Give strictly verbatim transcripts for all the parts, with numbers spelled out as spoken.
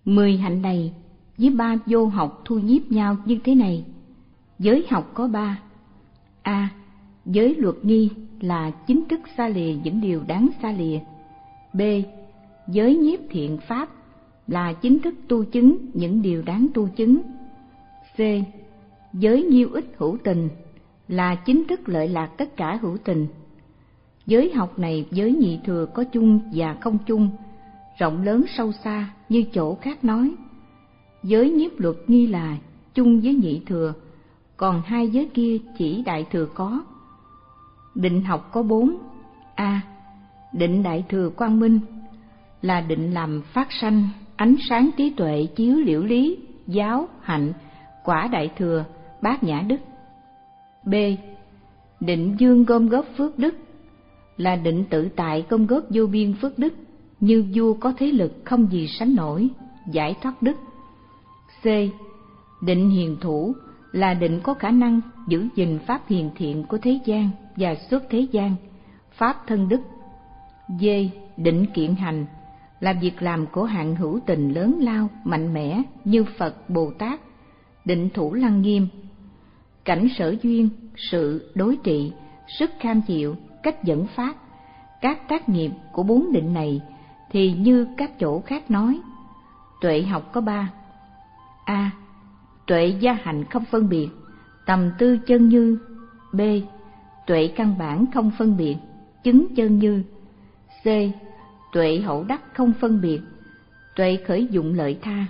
Mười hạnh này với ba vô học thu nhiếp nhau như thế này. Giới học có ba. A. Giới luật nghi là chính thức xa lìa những điều đáng xa lìa. B. Giới nhiếp thiện pháp là chính thức tu chứng những điều đáng tu chứng. C. Giới nhiêu ích hữu tình là chính thức lợi lạc tất cả hữu tình. Giới học này giới nhị thừa có chung và không chung, rộng lớn sâu xa như chỗ khác nói. Giới nhiếp luật nghi là chung với nhị thừa, còn hai giới kia chỉ đại thừa có. Định học có bốn. A. Định đại thừa quang minh là định làm phát sanh ánh sáng trí tuệ chiếu liễu lý, giáo, hạnh, quả đại thừa, bát nhã đức. B. Định dương gom góp phước đức là định tự tại gom góp vô biên phước đức, như vua có thế lực không gì sánh nổi, giải thoát đức. C. Định hiền thủ là định có khả năng giữ gìn pháp hiền thiện của thế gian và xuất thế gian, pháp thân đức. D. Định kiện hành là việc làm của hạng hữu tình lớn lao, mạnh mẽ như Phật, Bồ Tát. Định thủ lăng nghiêm, cảnh sở duyên, sự đối trị, sức kham chịu, cách dẫn phát. Các tác nghiệp của bốn định này thì như các chỗ khác nói. Tuệ học có ba. A. Tuệ gia hạnh không phân biệt, tầm tư chân như. B. Tuệ căn bản không phân biệt, chứng chân như. C. Tuệ hậu đắc không phân biệt, tuệ khởi dụng lợi tha.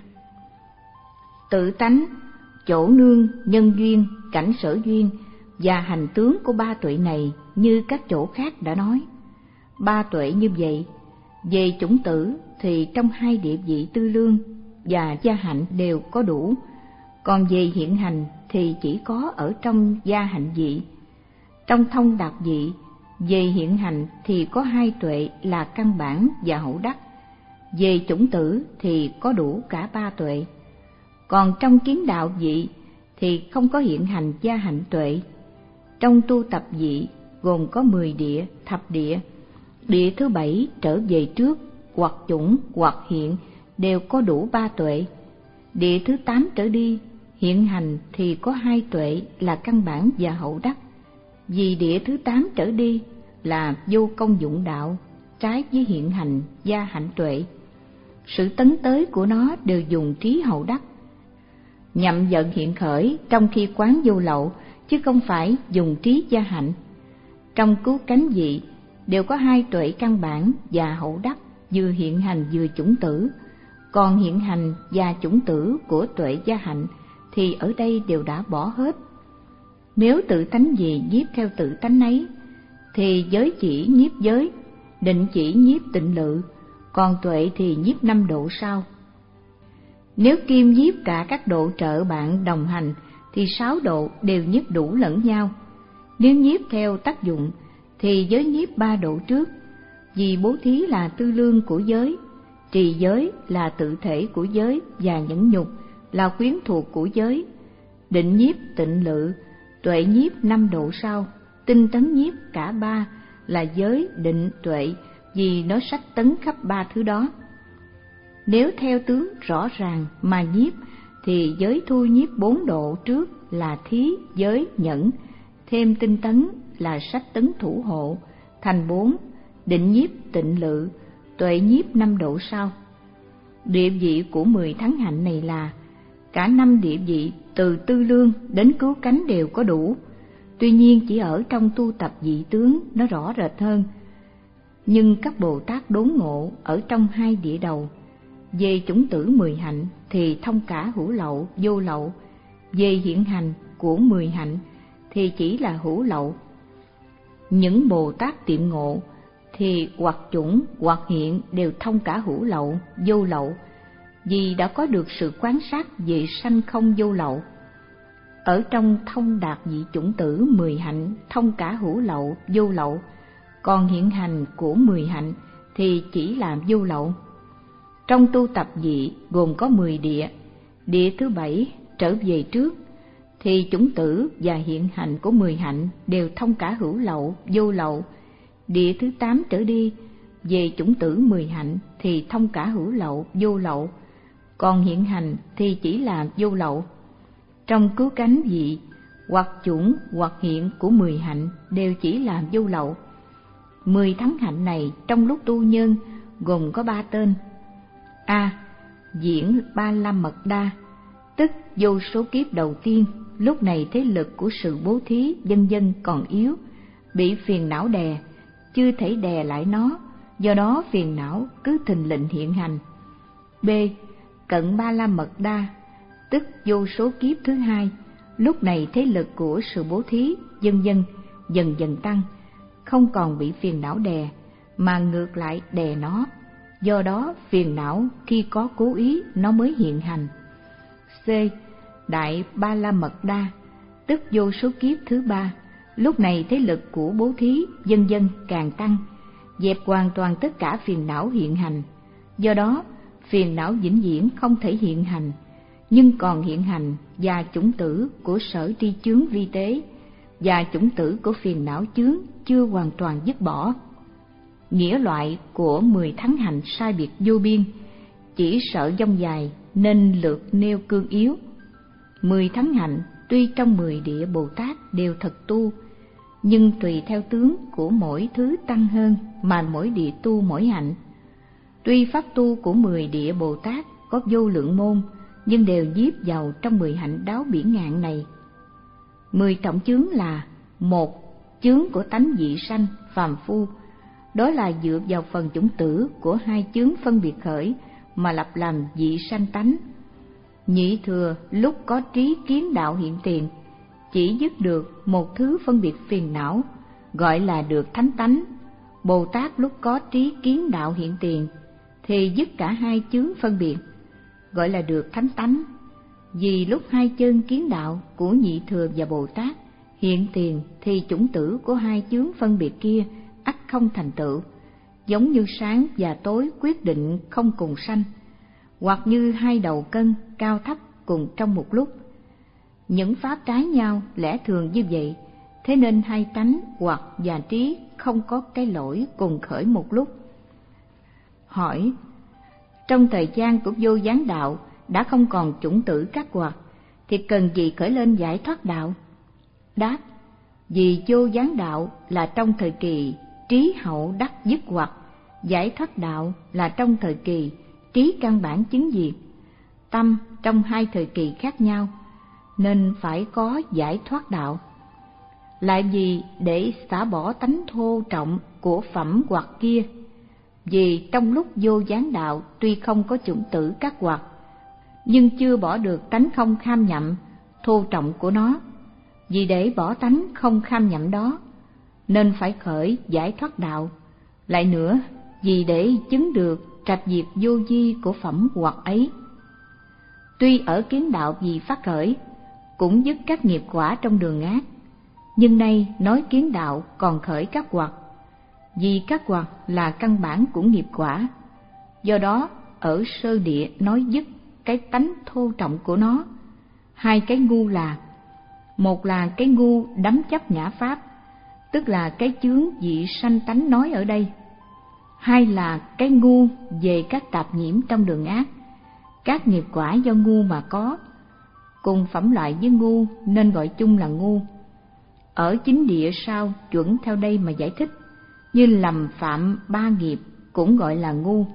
Tự tánh, chỗ nương, nhân duyên, cảnh sở duyên và hành tướng của ba tuệ này như các chỗ khác đã nói. Ba tuệ như vậy, về chủng tử thì trong hai địa vị tư lương và gia hạnh đều có đủ, còn về hiện hành thì chỉ có ở trong gia hạnh vị. Trong thông đạt vị, về hiện hành thì có hai tuệ là căn bản và hậu đắc, về chủng tử thì có đủ cả ba tuệ. Còn trong kiến đạo vị thì không có hiện hành gia hạnh tuệ. Trong tu tập vị gồm có mười địa, thập địa. Địa thứ bảy trở về trước, hoặc chủng hoặc hiện đều có đủ ba tuệ. Địa thứ tám trở đi, hiện hành thì có hai tuệ là căn bản và hậu đắc. Vì địa thứ tám trở đi là vô công dụng đạo, trái với hiện hành gia hạnh tuệ. Sự tấn tới của nó đều dùng trí hậu đắc, nhậm vận hiện khởi trong khi quán vô lậu, chứ không phải dùng trí gia hạnh. Trong cứu cánh vị đều có hai tuệ căn bản và hậu đắc, vừa hiện hành vừa chủng tử. Còn hiện hành và chủng tử của tuệ gia hạnh thì ở đây đều đã bỏ hết. Nếu tự tánh gì nhiếp theo tự tánh ấy thì giới chỉ nhiếp giới, định chỉ nhiếp tịnh lự, còn tuệ thì nhiếp năm độ sau. Nếu kim nhiếp cả các độ trợ bạn đồng hành thì sáu độ đều nhiếp đủ lẫn nhau. Nếu nhiếp theo tác dụng thì giới nhiếp ba độ trước, vì bố thí là tư lương của giới, trì giới là tự thể của giới và nhẫn nhục là quyến thuộc của giới. Định nhiếp tịnh lự, tuệ nhiếp năm độ sau, tinh tấn nhiếp cả ba là giới, định, tuệ, vì nó sách tấn khắp ba thứ đó. Nếu theo tướng rõ ràng mà nhiếp thì giới thu nhiếp bốn độ trước là thí, giới, nhẫn, thêm tinh tấn là sách tấn thủ hộ, thành bốn, định nhiếp tịnh lự, tuệ nhiếp năm độ sau. Địa vị của mười thắng hạnh này là cả năm địa vị từ tư lương đến cứu cánh đều có đủ. Tuy nhiên chỉ ở trong tu tập vị tướng nó rõ rệt hơn. Nhưng các Bồ Tát đốn ngộ ở trong hai địa đầu. Về chủng tử mười hạnh thì thông cả hữu lậu, vô lậu. Về hiện hành của mười hạnh thì chỉ là hữu lậu. Những Bồ Tát tiệm ngộ thì hoặc chủng hoặc hiện đều thông cả hữu lậu, vô lậu, vì đã có được sự quán sát về sanh không vô lậu. Ở trong thông đạt vị chủng tử mười hạnh thông cả hữu lậu, vô lậu, còn hiện hành của mười hạnh thì chỉ là vô lậu. Trong tu tập vị gồm có mười địa, địa thứ bảy trở về trước thì chủng tử và hiện hành của mười hạnh đều thông cả hữu lậu, vô lậu. Địa thứ tám trở đi về chủng tử mười hạnh thì thông cả hữu lậu, vô lậu. còn hiện hành thì chỉ là vô lậu. Trong cứu cánh vị, hoặc chủng hoặc hiện của mười hạnh đều chỉ là vô lậu. Mười thắng hạnh này trong lúc tu nhân gồm có ba tên. A. Diễn ba la mật đa, tức vô số kiếp đầu tiên, lúc này thế lực của sự bố thí vân vân còn yếu, bị phiền não đè, chưa thể đè lại nó, do đó phiền não cứ thình lình hiện hành. B. Cận ba la mật đa, tức vô số kiếp thứ hai, lúc này thế lực của sự bố thí vân vân dần dần tăng, không còn bị phiền não đè mà ngược lại đè nó, do đó phiền não khi có cố ý nó mới hiện hành. C. Đại ba la mật đa, tức vô số kiếp thứ ba, lúc này thế lực của bố thí vân vân càng tăng, dẹp hoàn toàn tất cả phiền não hiện hành, do đó phiền não vĩnh viễn không thể hiện hành, nhưng còn hiện hành và chủng tử của sở tri chướng vi tế và chủng tử của phiền não chướng chưa hoàn toàn dứt bỏ. Nghĩa loại của mười thắng hạnh sai biệt vô biên, chỉ sợ dông dài nên lược nêu cương yếu. Mười thắng hạnh tuy trong mười địa Bồ Tát đều thật tu, nhưng tùy theo tướng của mỗi thứ tăng hơn mà mỗi địa tu mỗi hạnh. Tuy pháp tu của mười địa Bồ Tát có vô lượng môn, nhưng đều nhiếp vào trong mười hạnh đáo bỉ ngạn này. Mười trọng chướng là: một, chướng của tánh dị sanh phàm phu, đó là dựa vào phần chủng tử của hai chướng phân biệt khởi mà lập làm dị sanh tánh. Nhị thừa lúc có trí kiến đạo hiện tiền, chỉ dứt được một thứ phân biệt phiền não, gọi là được thánh tánh. Bồ Tát lúc có trí kiến đạo hiện tiền thì dứt cả hai chướng phân biệt, gọi là được thánh tánh. Vì lúc hai chân kiến đạo của nhị thừa và Bồ Tát hiện tiền thì chủng tử của hai chướng phân biệt kia ắt không thành tựu, giống như sáng và tối quyết định không cùng sanh, hoặc như hai đầu cân cao thấp cùng trong một lúc. Những pháp trái nhau lẽ thường như vậy, thế nên hai tánh hoặc và trí không có cái lỗi cùng khởi một lúc. Hỏi: trong thời gian của vô gián đạo đã không còn chủng tử các hoặc, thì cần gì khởi lên giải thoát đạo? Đáp: vì vô gián đạo là trong thời kỳ trí hậu đắc dứt hoặc, giải thoát đạo là trong thời kỳ trí căn bản chứng diệt. Tâm trong hai thời kỳ khác nhau, nên phải có giải thoát đạo. Lại vì để xả bỏ tánh thô trọng của phẩm hoặc kia, vì trong lúc vô gián đạo tuy không có chủng tử các hoặc, nhưng chưa bỏ được tánh không kham nhậm thô trọng của nó. Vì để bỏ tánh không kham nhậm đó, nên phải khởi giải thoát đạo. Lại nữa, vì để chứng được trạch diệt vô vi của phẩm hoặc ấy. Tuy ở kiến đạo vì phát khởi, cũng dứt các nghiệp quả trong đường ác, nhưng nay nói kiến đạo còn khởi các hoặc, vì các hoặc là căn bản của nghiệp quả. Do đó ở sơ địa nói dứt cái tánh thô trọng của nó. Hai cái ngu là: một là cái ngu đắm chấp ngã pháp, tức là cái chướng dị sanh tánh nói ở đây. Hai là cái ngu về các tạp nhiễm trong đường ác, các nghiệp quả do ngu mà có, cùng phẩm loại với ngu nên gọi chung là ngu. Ở chính địa sau chuẩn theo đây mà giải thích, như lầm phạm ba nghiệp cũng gọi là ngu.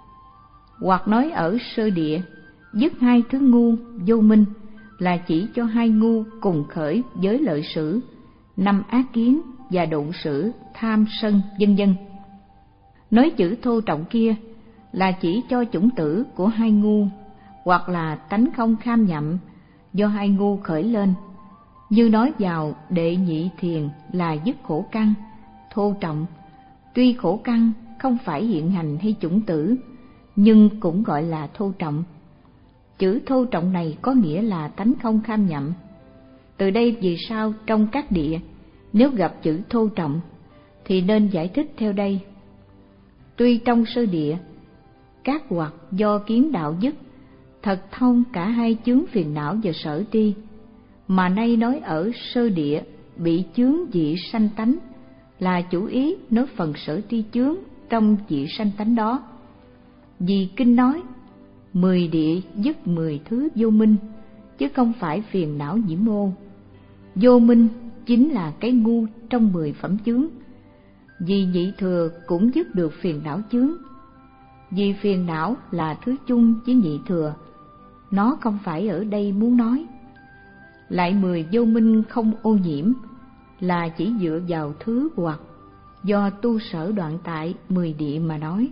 Hoặc nói ở sơ địa dứt hai thứ ngu vô minh, là chỉ cho hai ngu cùng khởi với lợi sử, năm ác kiến và độn sử, tham sân vân vân. Nói chữ thô trọng kia là chỉ cho chủng tử của hai ngu, hoặc là tánh không kham nhậm do hai ngu khởi lên. Như nói vào đệ nhị thiền là dứt khổ căn thô trọng. Tuy khổ căn không phải hiện hành hay chủng tử, nhưng cũng gọi là thô trọng. Chữ thô trọng này có nghĩa là tánh không kham nhậm. Từ đây về sau trong các địa, nếu gặp chữ thô trọng thì nên giải thích theo đây. Tuy trong sơ địa, các hoặc do kiến đạo dứt, thật thông cả hai chướng phiền não và sở tri, mà nay nói ở sơ địa bị chướng dị sanh tánh, là chủ ý nói phần sở tri chướng trong dị sanh tánh đó. Vì kinh nói: mười địa dứt mười thứ vô minh, chứ không phải phiền não nhiễm ô. Vô minh chính là cái ngu trong mười phẩm chướng. Vì nhị thừa cũng dứt được phiền não chướng. Vì phiền não là thứ chung với nhị thừa, nó không phải ở đây muốn nói. Lại mười vô minh không ô nhiễm là chỉ dựa vào thứ hoặc do tu sở đoạn tại mười địa mà nói.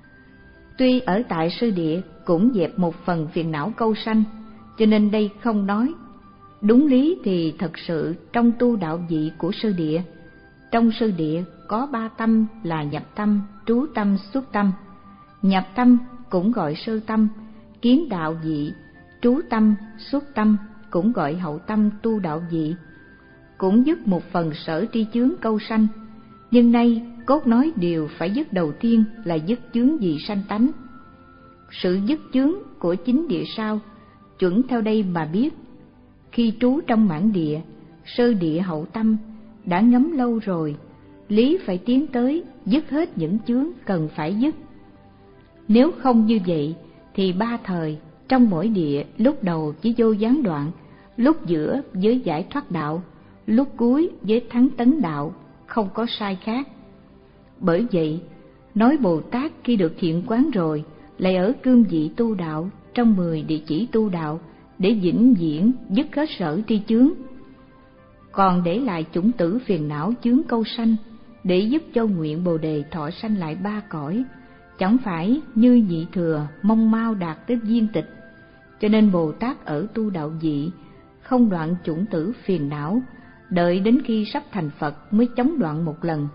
Tuy ở tại sơ địa cũng dẹp một phần phiền não câu sanh, cho nên đây không nói. Đúng lý thì thật sự trong tu đạo vị của sơ địa, trong sơ địa có ba tâm là nhập tâm, trú tâm, xuất tâm. Nhập tâm cũng gọi sơ tâm, kiến đạo vị, trú tâm, xuất tâm cũng gọi hậu tâm tu đạo vị, cũng dứt một phần sở tri chướng câu sanh. Nhưng nay cốt nói điều phải dứt đầu tiên là dứt chướng vị sanh tánh. Sự dứt chướng của chính địa sau chuẩn theo đây mà biết. Khi trú trong mãn địa, sơ địa hậu tâm đã ngấm lâu rồi, lý phải tiến tới dứt hết những chướng cần phải dứt. Nếu không như vậy thì ba thời trong mỗi địa lúc đầu chỉ vô gián đoạn, lúc giữa với giải thoát đạo, lúc cuối với thắng tấn đạo, không có sai khác. Bởi vậy, nói Bồ Tát khi được hiện quán rồi, lại ở cương vị tu đạo trong mười địa chỉ tu đạo để vĩnh viễn dứt hết sở tri chướng. Còn để lại chủng tử phiền não chướng câu sanh, để giúp cho nguyện Bồ Đề thọ sanh lại ba cõi, chẳng phải như nhị thừa mong mau đạt tới viên tịch. Cho nên Bồ Tát ở tu đạo vị không đoạn chủng tử phiền não, đợi đến khi sắp thành Phật mới chống đoạn một lần.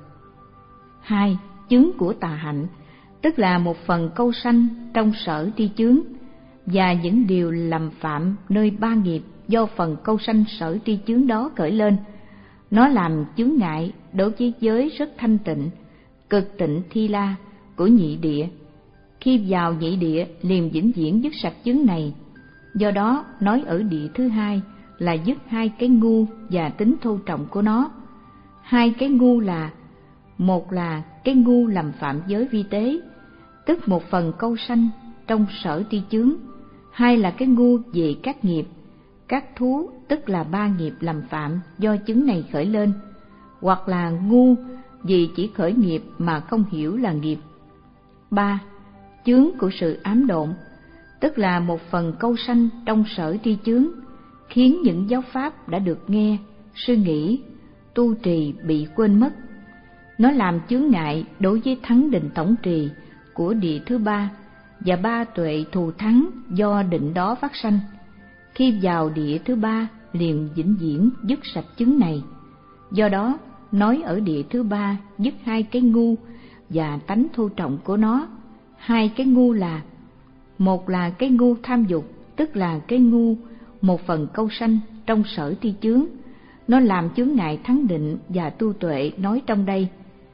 Hai, chướng của tà hạnh, tức là một phần câu sanh trong sở tri chướng và những điều làm phạm nơi ba nghiệp do phần câu sanh sở tri chướng đó khởi lên. Nó làm chướng ngại đối với giới rất thanh tịnh, cực tịnh thi la của nhị địa. Khi vào nhị địa liền vĩnh viễn dứt sạch chướng này. Do đó nói ở địa thứ hai là dứt hai cái ngu và tính thô trọng của nó. Hai cái ngu là: một là cái ngu làm phạm giới vi tế, tức một phần câu sanh trong sở tri chướng. Hai là cái ngu về các nghiệp, các thú, tức là ba nghiệp làm phạm do chứng này khởi lên, hoặc là ngu vì chỉ khởi nghiệp mà không hiểu là nghiệp. Ba, chướng của sự ám độn, tức là một phần câu sanh trong sở tri chướng, khiến những giáo pháp đã được nghe, suy nghĩ, tu trì bị quên mất. Nó làm chướng ngại đối với thắng định tổng trì của địa thứ ba và ba tuệ thù thắng do định đó phát sanh. Khi vào địa thứ ba liền vĩnh viễn dứt sạch chướng này. Do đó nói ở địa thứ ba dứt hai cái ngu và tánh thô trọng của nó. Hai cái ngu là: một là cái ngu tham dục, tức là cái ngu một phần câu sanh trong sở tri chướng, nó làm chướng ngại thắng định và tu tuệ nói trong đây.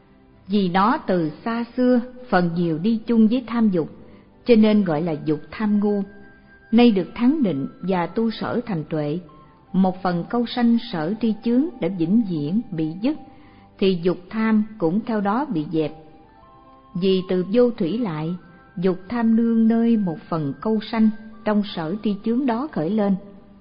Vì nó từ xa xưa phần nhiều đi chung với tham dục, cho nên gọi là dục tham ngu. Nay được thắng định và tu sở thành tuệ, một phần câu sanh sở tri chướng đã vĩnh viễn bị dứt, thì dục tham cũng theo đó bị dẹp. Vì từ vô thủy lại, dục tham nương nơi một phần câu sanh trong sở tri chướng đó khởi lên.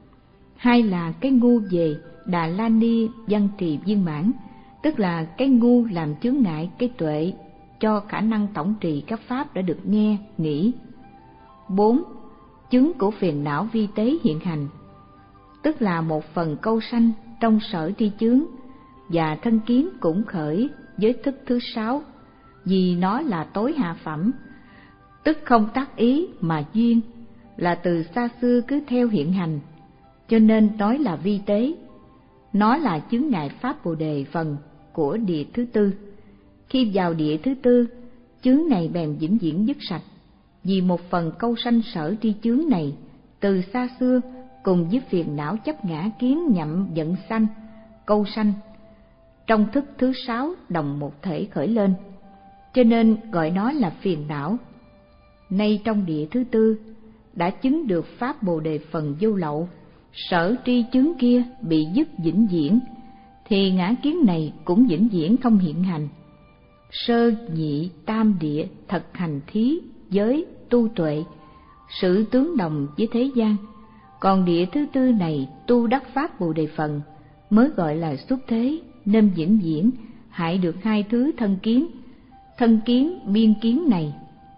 Hai là cái ngu về Đà La Ni văn trì viên mãn, tức là cái ngu làm chướng ngại cái tuệ cho khả năng tổng trì các pháp đã được nghe, nghĩ. Bốn, chứng của phiền não vi tế hiện hành, tức là một phần câu sanh trong sở tri chướng, và thân kiến cũng khởi với thức thứ sáu, vì nó là tối hạ phẩm, tức không tác ý mà duyên, là từ xa xưa cứ theo hiện hành, cho nên nói là vi tế. Nó là chướng ngại pháp Bồ Đề phần của địa thứ tư. Khi vào địa thứ tư, chướng này bèn vĩnh viễn dứt sạch, vì một phần câu sanh sở tri chướng này từ xa xưa cùng với phiền não chấp ngã kiến nhậm giận sanh câu sanh trong thức thứ sáu đồng một thể khởi lên, cho nên gọi nó là phiền não. Nay trong địa thứ tư đã chứng được pháp Bồ Đề phần vô lậu, sở tri chướng kia bị dứt vĩnh viễn, thì ngã kiến này cũng vĩnh viễn không hiện hành. Sơ nhị tam địa thật hành thí giới tu tuệ sự tướng đồng với thế gian. Còn địa thứ tư này tu đắc pháp Bồ Đề phần, mới gọi là xuất thế, nên vĩnh viễn hại được hai thứ thân kiến, thân kiến biên kiến này.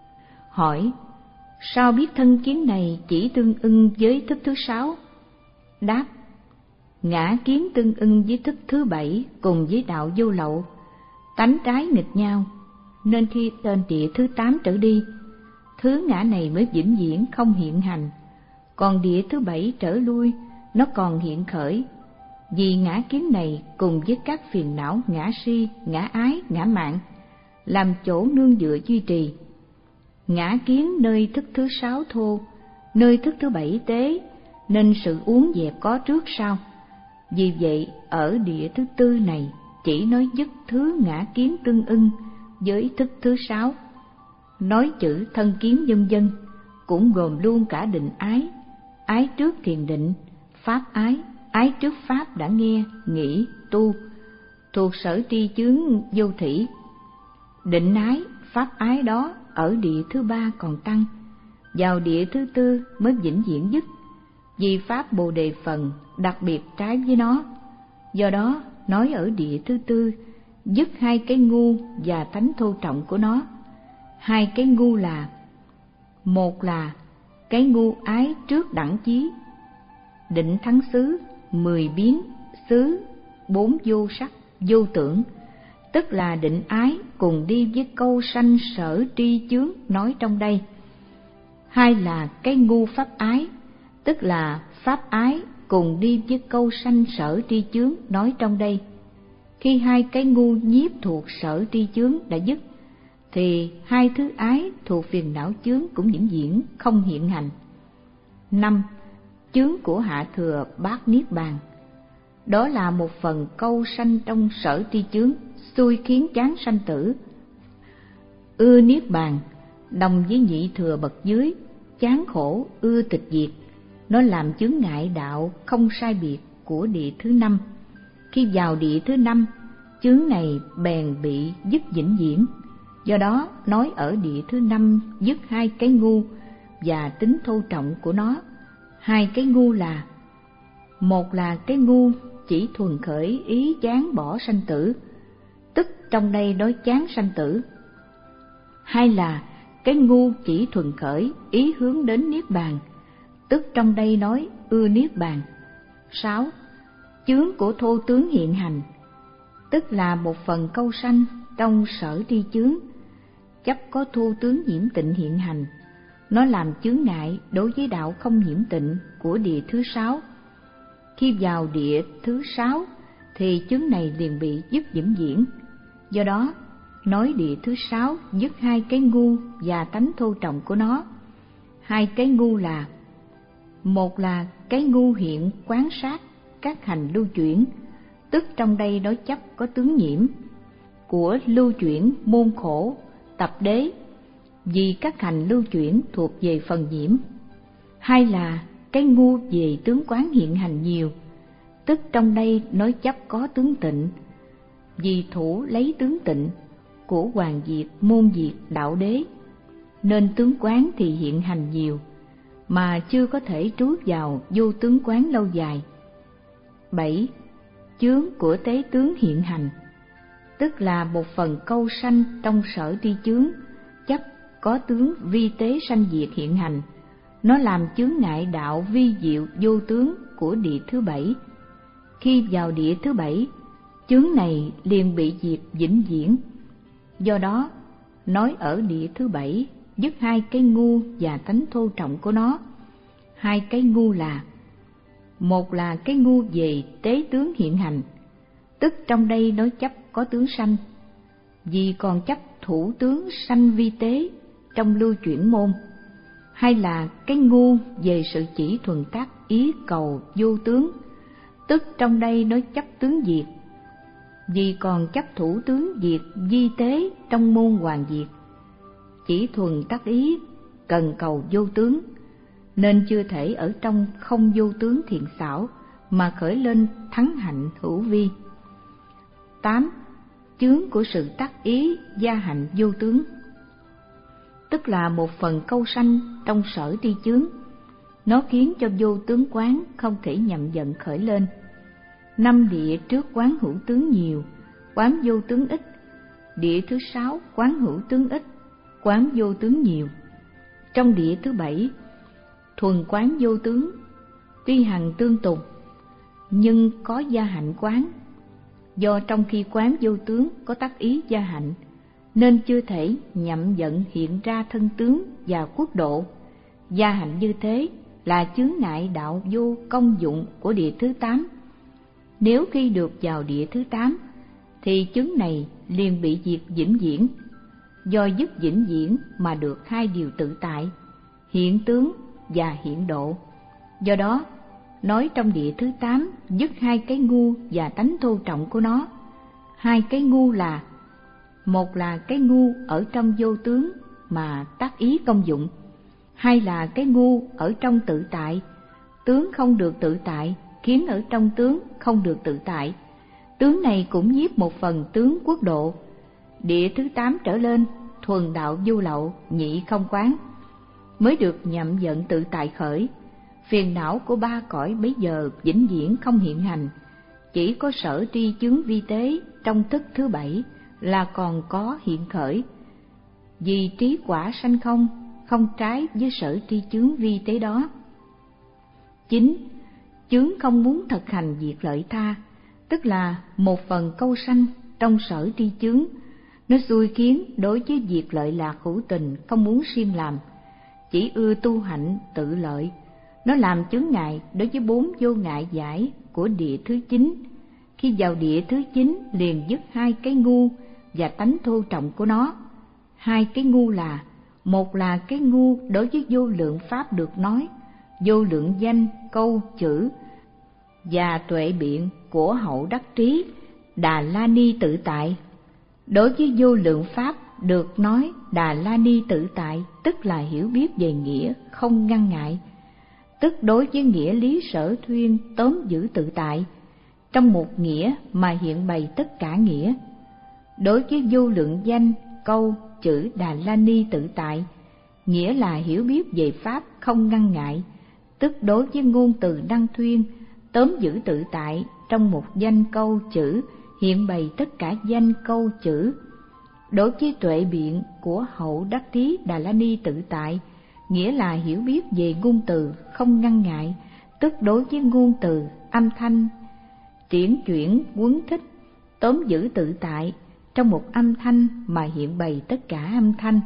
Hỏi, sao biết thân kiến này chỉ tương ưng với thức thứ sáu? Đáp, ngã kiến tương ưng với thức thứ bảy cùng với đạo vô lậu, tánh trái nghịch nhau, nên khi tên địa thứ tám trở đi, thứ ngã này mới vĩnh viễn không hiện hành. Còn địa thứ bảy trở lui, nó còn hiện khởi. Vì ngã kiến này cùng với các phiền não ngã si, ngã ái, ngã mạn, làm chỗ nương dựa duy trì. Ngã kiến nơi thức thứ sáu thô, nơi thức thứ bảy tế, nên sự uốn dẹp có trước sau. Vì vậy, ở địa thứ tư này chỉ nói dứt thứ ngã kiến tương ưng với thức thứ sáu. Nói chữ thân kiến vân vân cũng gồm luôn cả định ái, ái trước thiền định, pháp ái, ái trước pháp đã nghe, nghĩ, tu, thuộc sở tri chướng vô thủy. Định ái, pháp ái đó ở địa thứ ba còn tăng, vào địa thứ tư mới vĩnh viễn dứt. Vì pháp Bồ Đề phần đặc biệt trái với nó, do đó nói ở địa thứ tư dứt hai cái ngu và tánh thô trọng của nó. Hai cái ngu là: một là cái ngu ái trước đẳng chí, định thắng xứ, mười biến xứ, bốn vô sắc, vô tưởng, tức là định ái cùng đi với câu sanh sở tri chướng nói trong đây. Hai là cái ngu pháp ái, tức là pháp ái cùng đi với câu sanh sở tri chướng nói trong đây. Khi hai cái ngu nhiếp thuộc sở tri chướng đã dứt, thì hai thứ ái thuộc phiền não chướng cũng vĩnh viễn không hiện hành. Năm, chướng của hạ thừa bát niết bàn, đó là một phần câu sanh trong sở tri chướng, xui khiến chán sanh tử. Ưa niết bàn đồng với nhị thừa bậc dưới, chán khổ ưa tịch diệt, nó làm chướng ngại đạo không sai biệt của địa thứ năm. Khi vào địa thứ năm, chướng này bèn bị dứt vĩnh viễn. Do đó nói ở địa thứ năm dứt hai cái ngu và tính thô trọng của nó. Hai cái ngu là: một là cái ngu chỉ thuần khởi ý chán bỏ sanh tử, tức trong đây nói chán sanh tử. Hai là cái ngu chỉ thuần khởi ý hướng đến niết bàn, tức trong đây nói ưa niết bàn. Sáu, chướng của thô tướng hiện hành, tức là một phần câu sanh trong sở tri chướng, chấp có thô tướng nhiễm tịnh hiện hành, nó làm chướng ngại đối với đạo không nhiễm tịnh của địa thứ sáu. Khi vào địa thứ sáu thì chướng này liền bị dứt vĩnh viễn. Do đó nói địa thứ sáu dứt hai cái ngu và tánh thô trọng của nó. Hai cái ngu là: một là cái ngu hiện quán sát các hành lưu chuyển, tức trong đây nói chấp có tướng nhiễm của lưu chuyển môn khổ tập đế, vì các hành lưu chuyển thuộc về phần nhiễm. Hai là cái ngu về tướng quán hiện hành nhiều, tức trong đây nói chấp có tướng tịnh, vì thủ lấy tướng tịnh của hoàng diệt môn diệt đạo đế, nên tướng quán thì hiện hành nhiều, mà chưa có thể trú vào vô tướng quán lâu dài. Bảy, chướng của tế tướng hiện hành, tức là một phần câu sanh trong sở tri chướng, chấp có tướng vi tế sanh diệt hiện hành, nó làm chướng ngại đạo vi diệu vô tướng của địa thứ bảy. Khi vào địa thứ bảy, chướng này liền bị diệt vĩnh viễn. Do đó nói ở địa thứ bảy dứt hai cái ngu và tánh thô trọng của nó. Hai cái ngu là: một là cái ngu về tế tướng hiện hành, tức trong đây nói chấp có tướng sanh, vì còn chấp thủ tướng sanh vi tế trong lưu chuyển môn. Hai là cái ngu về sự chỉ thuần tác ý cầu vô tướng, tức trong đây nói chấp tướng diệt, vì còn chấp thủ tướng diệt vi tế trong môn hoàng diệt. Chỉ thuần tác ý cần cầu vô tướng, nên chưa thể ở trong không vô tướng thiện xảo mà khởi lên thắng hạnh hữu vi. Tám, chướng của sự tác ý gia hạnh vô tướng. tức là một phần câu sanh trong sở tri chướng. Nó khiến cho vô tướng quán không thể nhậm giận khởi lên. Năm địa trước quán hữu tướng nhiều, quán vô tướng ít. Địa thứ sáu quán hữu tướng ít, quán vô tướng nhiều. Trong địa thứ bảy thuần quán vô tướng, tuy hằng tương tùng nhưng có gia hạnh quán. Do trong khi quán vô tướng có tác ý gia hạnh, nên chưa thể nhậm giận hiện ra thân tướng và quốc độ. Gia hạnh như thế là chướng ngại đạo vô công dụng của địa thứ tám. Nếu khi được vào địa thứ tám thì chướng này liền bị diệt vĩnh viễn. Do dứt vĩnh viễn mà được hai điều tự tại, hiện tướng và hiện độ. Do đó nói trong địa thứ tám dứt hai cái ngu và tánh thô trọng của nó. Hai cái ngu là: một là cái ngu ở trong vô tướng mà tác ý công dụng, hai là cái ngu ở trong tự tại, tướng không được tự tại khiến ở trong tướng không được tự tại. Tướng này cũng nhiếp một phần tướng quốc độ. Địa thứ tám trở lên thuần đạo vô lậu, nhị không quán, mới được nhậm giận tự tại khởi. Phiền não của ba cõi bấy giờ vĩnh viễn không hiện hành. Chỉ có sở tri chướng vi tế trong thức thứ bảy là còn có hiện khởi. Vì trí quả sanh không, không trái với sở tri chướng vi tế đó. Chín, chướng không muốn thực hành việc lợi tha, tức là một phần câu sanh trong sở tri chướng. Nó xui khiến đối với việc lợi lạc hữu tình không muốn siêng làm, chỉ ưa tu hạnh tự lợi. Nó làm chướng ngại đối với bốn vô ngại giải của địa thứ chín. Khi vào địa thứ chín liền dứt hai cái ngu và tánh thô trọng của nó. Hai cái ngu là: một là cái ngu đối với vô lượng pháp được nói, vô lượng danh, câu, chữ và tuệ biện của hậu đắc trí Đà La Ni tự tại. Đối với vô lượng pháp được nói Đà La Ni tự tại, tức là hiểu biết về nghĩa không ngăn ngại, tức đối với nghĩa lý sở thuyên tóm giữ tự tại, trong một nghĩa mà hiện bày tất cả nghĩa. Đối với vô lượng danh, câu, chữ Đà La Ni tự tại, nghĩa là hiểu biết về pháp không ngăn ngại, tức đối với ngôn từ đăng thuyên tóm giữ tự tại, trong một danh câu chữ hiện bày tất cả danh câu chữ. Đối với tuệ biện của hậu đắc trí Đà La Ni tự tại, nghĩa là hiểu biết về ngôn từ không ngăn ngại, tức đối với ngôn từ, âm thanh, triển chuyển, quấn thích, tóm giữ tự tại, trong một âm thanh mà hiện bày tất cả âm thanh.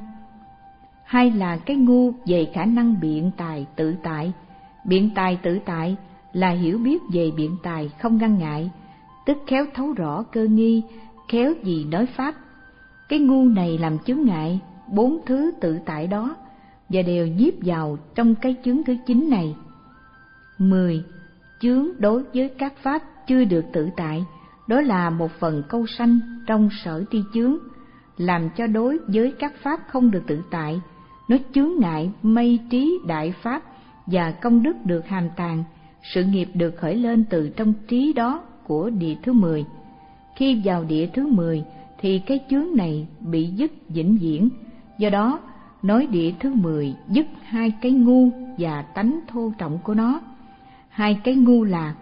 Hai là cái ngu về khả năng biện tài tự tại. Biện tài tự tại là hiểu biết về biện tài không ngăn ngại, tức khéo thấu rõ cơ nghi, khéo gì nói pháp. Cái ngu này làm chướng ngại bốn thứ tự tại đó và đều nhiếp vào trong cái chướng thứ chín này. Mười, chướng đối với các pháp chưa được tự tại, đó là một phần câu sanh trong sở tri chướng, làm cho đối với các pháp không được tự tại. Nó chướng ngại mây trí đại pháp và công đức được hàm tàng, sự nghiệp được khởi lên từ trong trí đó của địa thứ mười. Khi vào địa thứ mười thì cái chướng này bị dứt vĩnh viễn. Do đó nói địa thứ mười dứt hai cái ngu và tánh thô trọng của nó. Hai cái ngu là: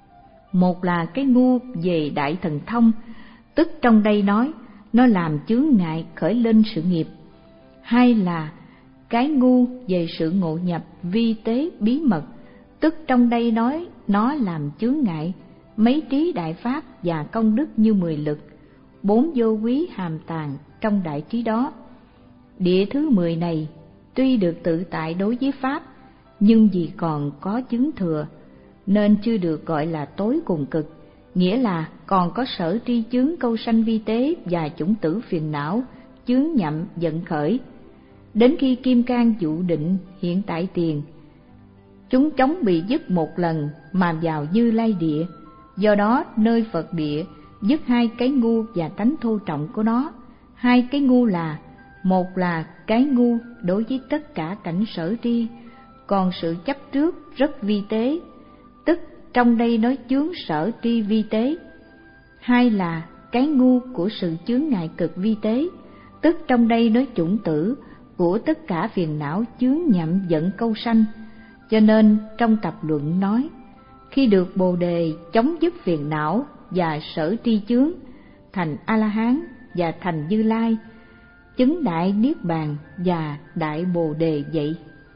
một là cái ngu về đại thần thông, tức trong đây nói nó làm chướng ngại khởi lên sự nghiệp. Hai là cái ngu về sự ngộ nhập vi tế bí mật, tức trong đây nói nó làm chướng ngại mấy trí đại pháp và công đức như mười lực, bốn vô quý hàm tàng trong đại trí đó. Địa thứ mười này tuy được tự tại đối với pháp, nhưng vì còn có chứng thừa nên chưa được gọi là tối cùng cực, nghĩa là còn có sở tri chướng câu sanh vi tế và chủng tử phiền não chướng nhậm giận khởi. Đến khi kim cang dụ định hiện tại tiền, chúng chống bị dứt một lần mà vào Như Lai địa. Do đó nơi Phật địa dứt hai cái ngu và tánh thô trọng của nó. Hai cái ngu là: một là cái ngu đối với tất cả cảnh sở tri, còn sự chấp trước rất vi tế, tức trong đây nói chướng sở tri vi tế. Hai là cái ngu của sự chướng ngại cực vi tế, tức trong đây nói chủng tử của tất cả phiền não chướng nhậm giận câu sanh. Cho nên trong tập luận nói, khi được Bồ đề chấm dứt phiền não và sở tri chướng, thành A-la-hán và thành Như Lai, chứng đại niết bàn và đại Bồ đề vậy.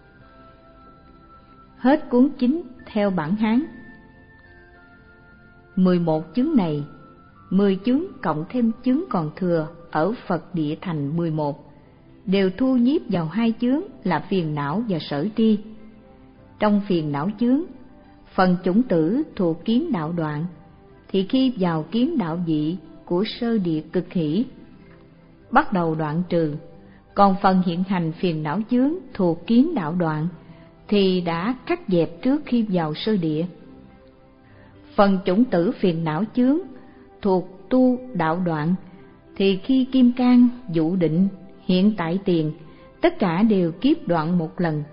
Hết cuốn chín theo bản Hán. Mười một chướng này, mười chướng cộng thêm chướng còn thừa ở Phật địa thành mười một, đều thu nhiếp vào hai chướng là phiền não và sở tri. Trong phiền não chướng, phần chủng tử thuộc kiến đạo đoạn, thì khi vào kiến đạo vị của sơ địa cực hỷ, bắt đầu đoạn trừ. Còn phần hiện hành phiền não chướng thuộc kiến đạo đoạn thì đã cắt dẹp trước khi vào sơ địa. Phần chủng tử phiền não chướng thuộc tu đạo đoạn thì khi kim cang, dụ định, hiện tại tiền, tất cả đều kiếp đoạn một lần.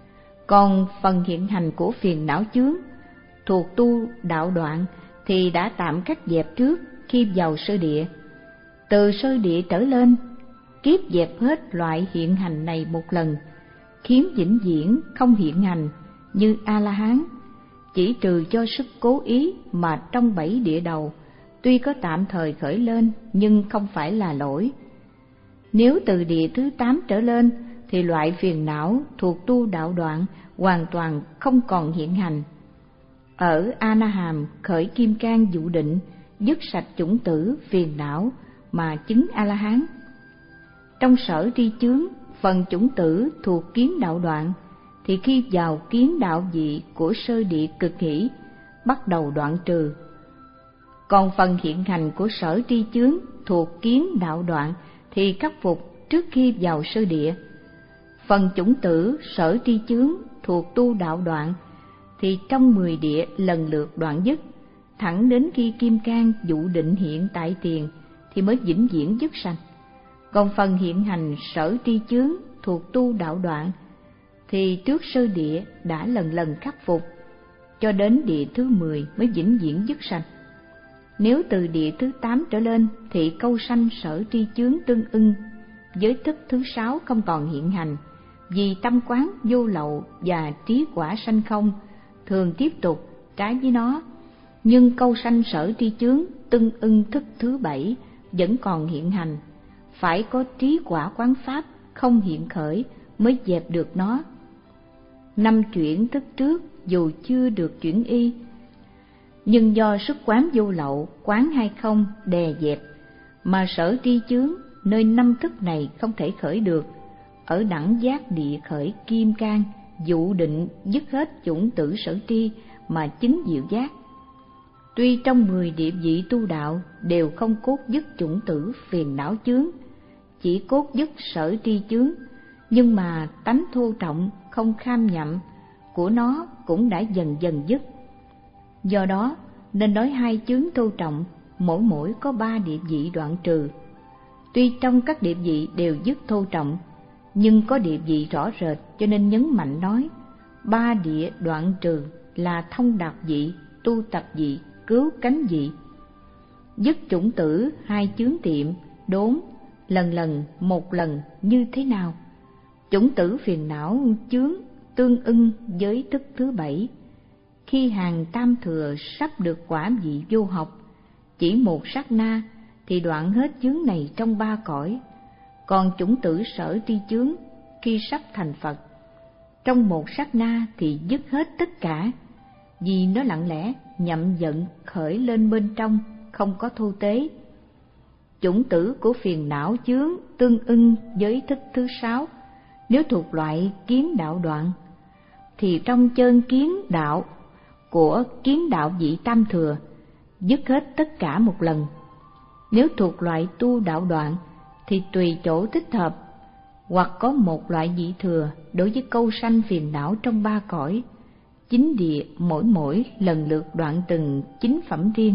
Còn phần hiện hành của phiền não chướng thuộc tu đạo đoạn thì đã tạm cắt dẹp trước khi vào sơ địa. Từ sơ địa trở lên, kiếp dẹp hết loại hiện hành này một lần, khiến vĩnh viễn không hiện hành như A-la-hán, chỉ trừ cho sức cố ý mà trong bảy địa đầu tuy có tạm thời khởi lên nhưng không phải là lỗi. Nếu từ địa thứ tám trở lên thì loại phiền não thuộc tu đạo đoạn hoàn toàn không còn hiện hành. Ở A-na-hàm khởi kim cang dụ định, dứt sạch chủng tử phiền não mà chứng A-la-hán. Trong sở tri chướng, phần chủng tử thuộc kiến đạo đoạn thì khi vào kiến đạo vị của sơ địa cực hỷ, bắt đầu đoạn trừ. Còn phần hiện hành của sở tri chướng thuộc kiến đạo đoạn thì khắc phục trước khi vào sơ địa. Phần chủng tử sở tri chướng thuộc tu đạo đoạn thì trong mười địa lần lượt đoạn dứt, thẳng đến khi kim cang dụ định hiện tại tiền thì mới vĩnh viễn dứt sạch. Còn phần hiện hành sở tri chướng thuộc tu đạo đoạn thì trước sơ địa đã lần lần khắc phục, cho đến địa thứ mười mới vĩnh viễn dứt sạch. Nếu từ địa thứ tám trở lên thì câu sanh sở tri chướng tương ưng với thức thứ sáu không còn hiện hành, vì tâm quán vô lậu và trí quả sanh không thường tiếp tục trái với nó. Nhưng câu sanh sở tri chướng tương ưng thức thứ bảy vẫn còn hiện hành, phải có trí quả quán pháp không hiện khởi mới dẹp được nó. Năm chuyển thức trước dù chưa được chuyển y, nhưng do sức quán vô lậu, quán hay không đè dẹp, mà sở tri chướng nơi năm thức này không thể khởi được. Ở đẳng giác địa khởi kim cang, dụ định dứt hết chủng tử sở tri mà chứng diệu giác. Tuy trong mười địa vị tu đạo đều không cốt dứt chủng tử phiền não chướng, chỉ cốt dứt sở tri chướng, nhưng mà tánh thô trọng không kham nhậm của nó cũng đã dần dần dứt. Do đó nên nói hai chướng thô trọng mỗi mỗi có ba địa vị đoạn trừ. Tuy trong các địa vị đều dứt thô trọng, nhưng có địa vị rõ rệt, cho nên nhấn mạnh nói ba địa đoạn trừ là thông đạt vị, tu tập vị, cứu cánh vị. Dứt chủng tử hai chướng tiệm, đốn, lần lần một lần như thế nào? Chủng tử phiền não chướng tương ưng với thức thứ bảy. Khi hàng tam thừa sắp được quả vị vô học, chỉ một sát na thì đoạn hết chướng này trong ba cõi. Còn chủng tử sở tri chướng khi sắp thành Phật, trong một sát na thì dứt hết tất cả, vì nó lặng lẽ nhậm giận khởi lên bên trong, không có thô tế. Chủng tử của phiền não chướng tương ưng với thức thứ sáu. Nếu thuộc loại kiến đạo đoạn thì trong chân kiến đạo của kiến đạo vị tam thừa dứt hết tất cả một lần. Nếu thuộc loại tu đạo đoạn thì tùy chỗ thích hợp, hoặc có một loại vị thừa đối với câu sanh phiền não trong ba cõi, chín địa mỗi mỗi lần lượt đoạn từng chín phẩm riêng.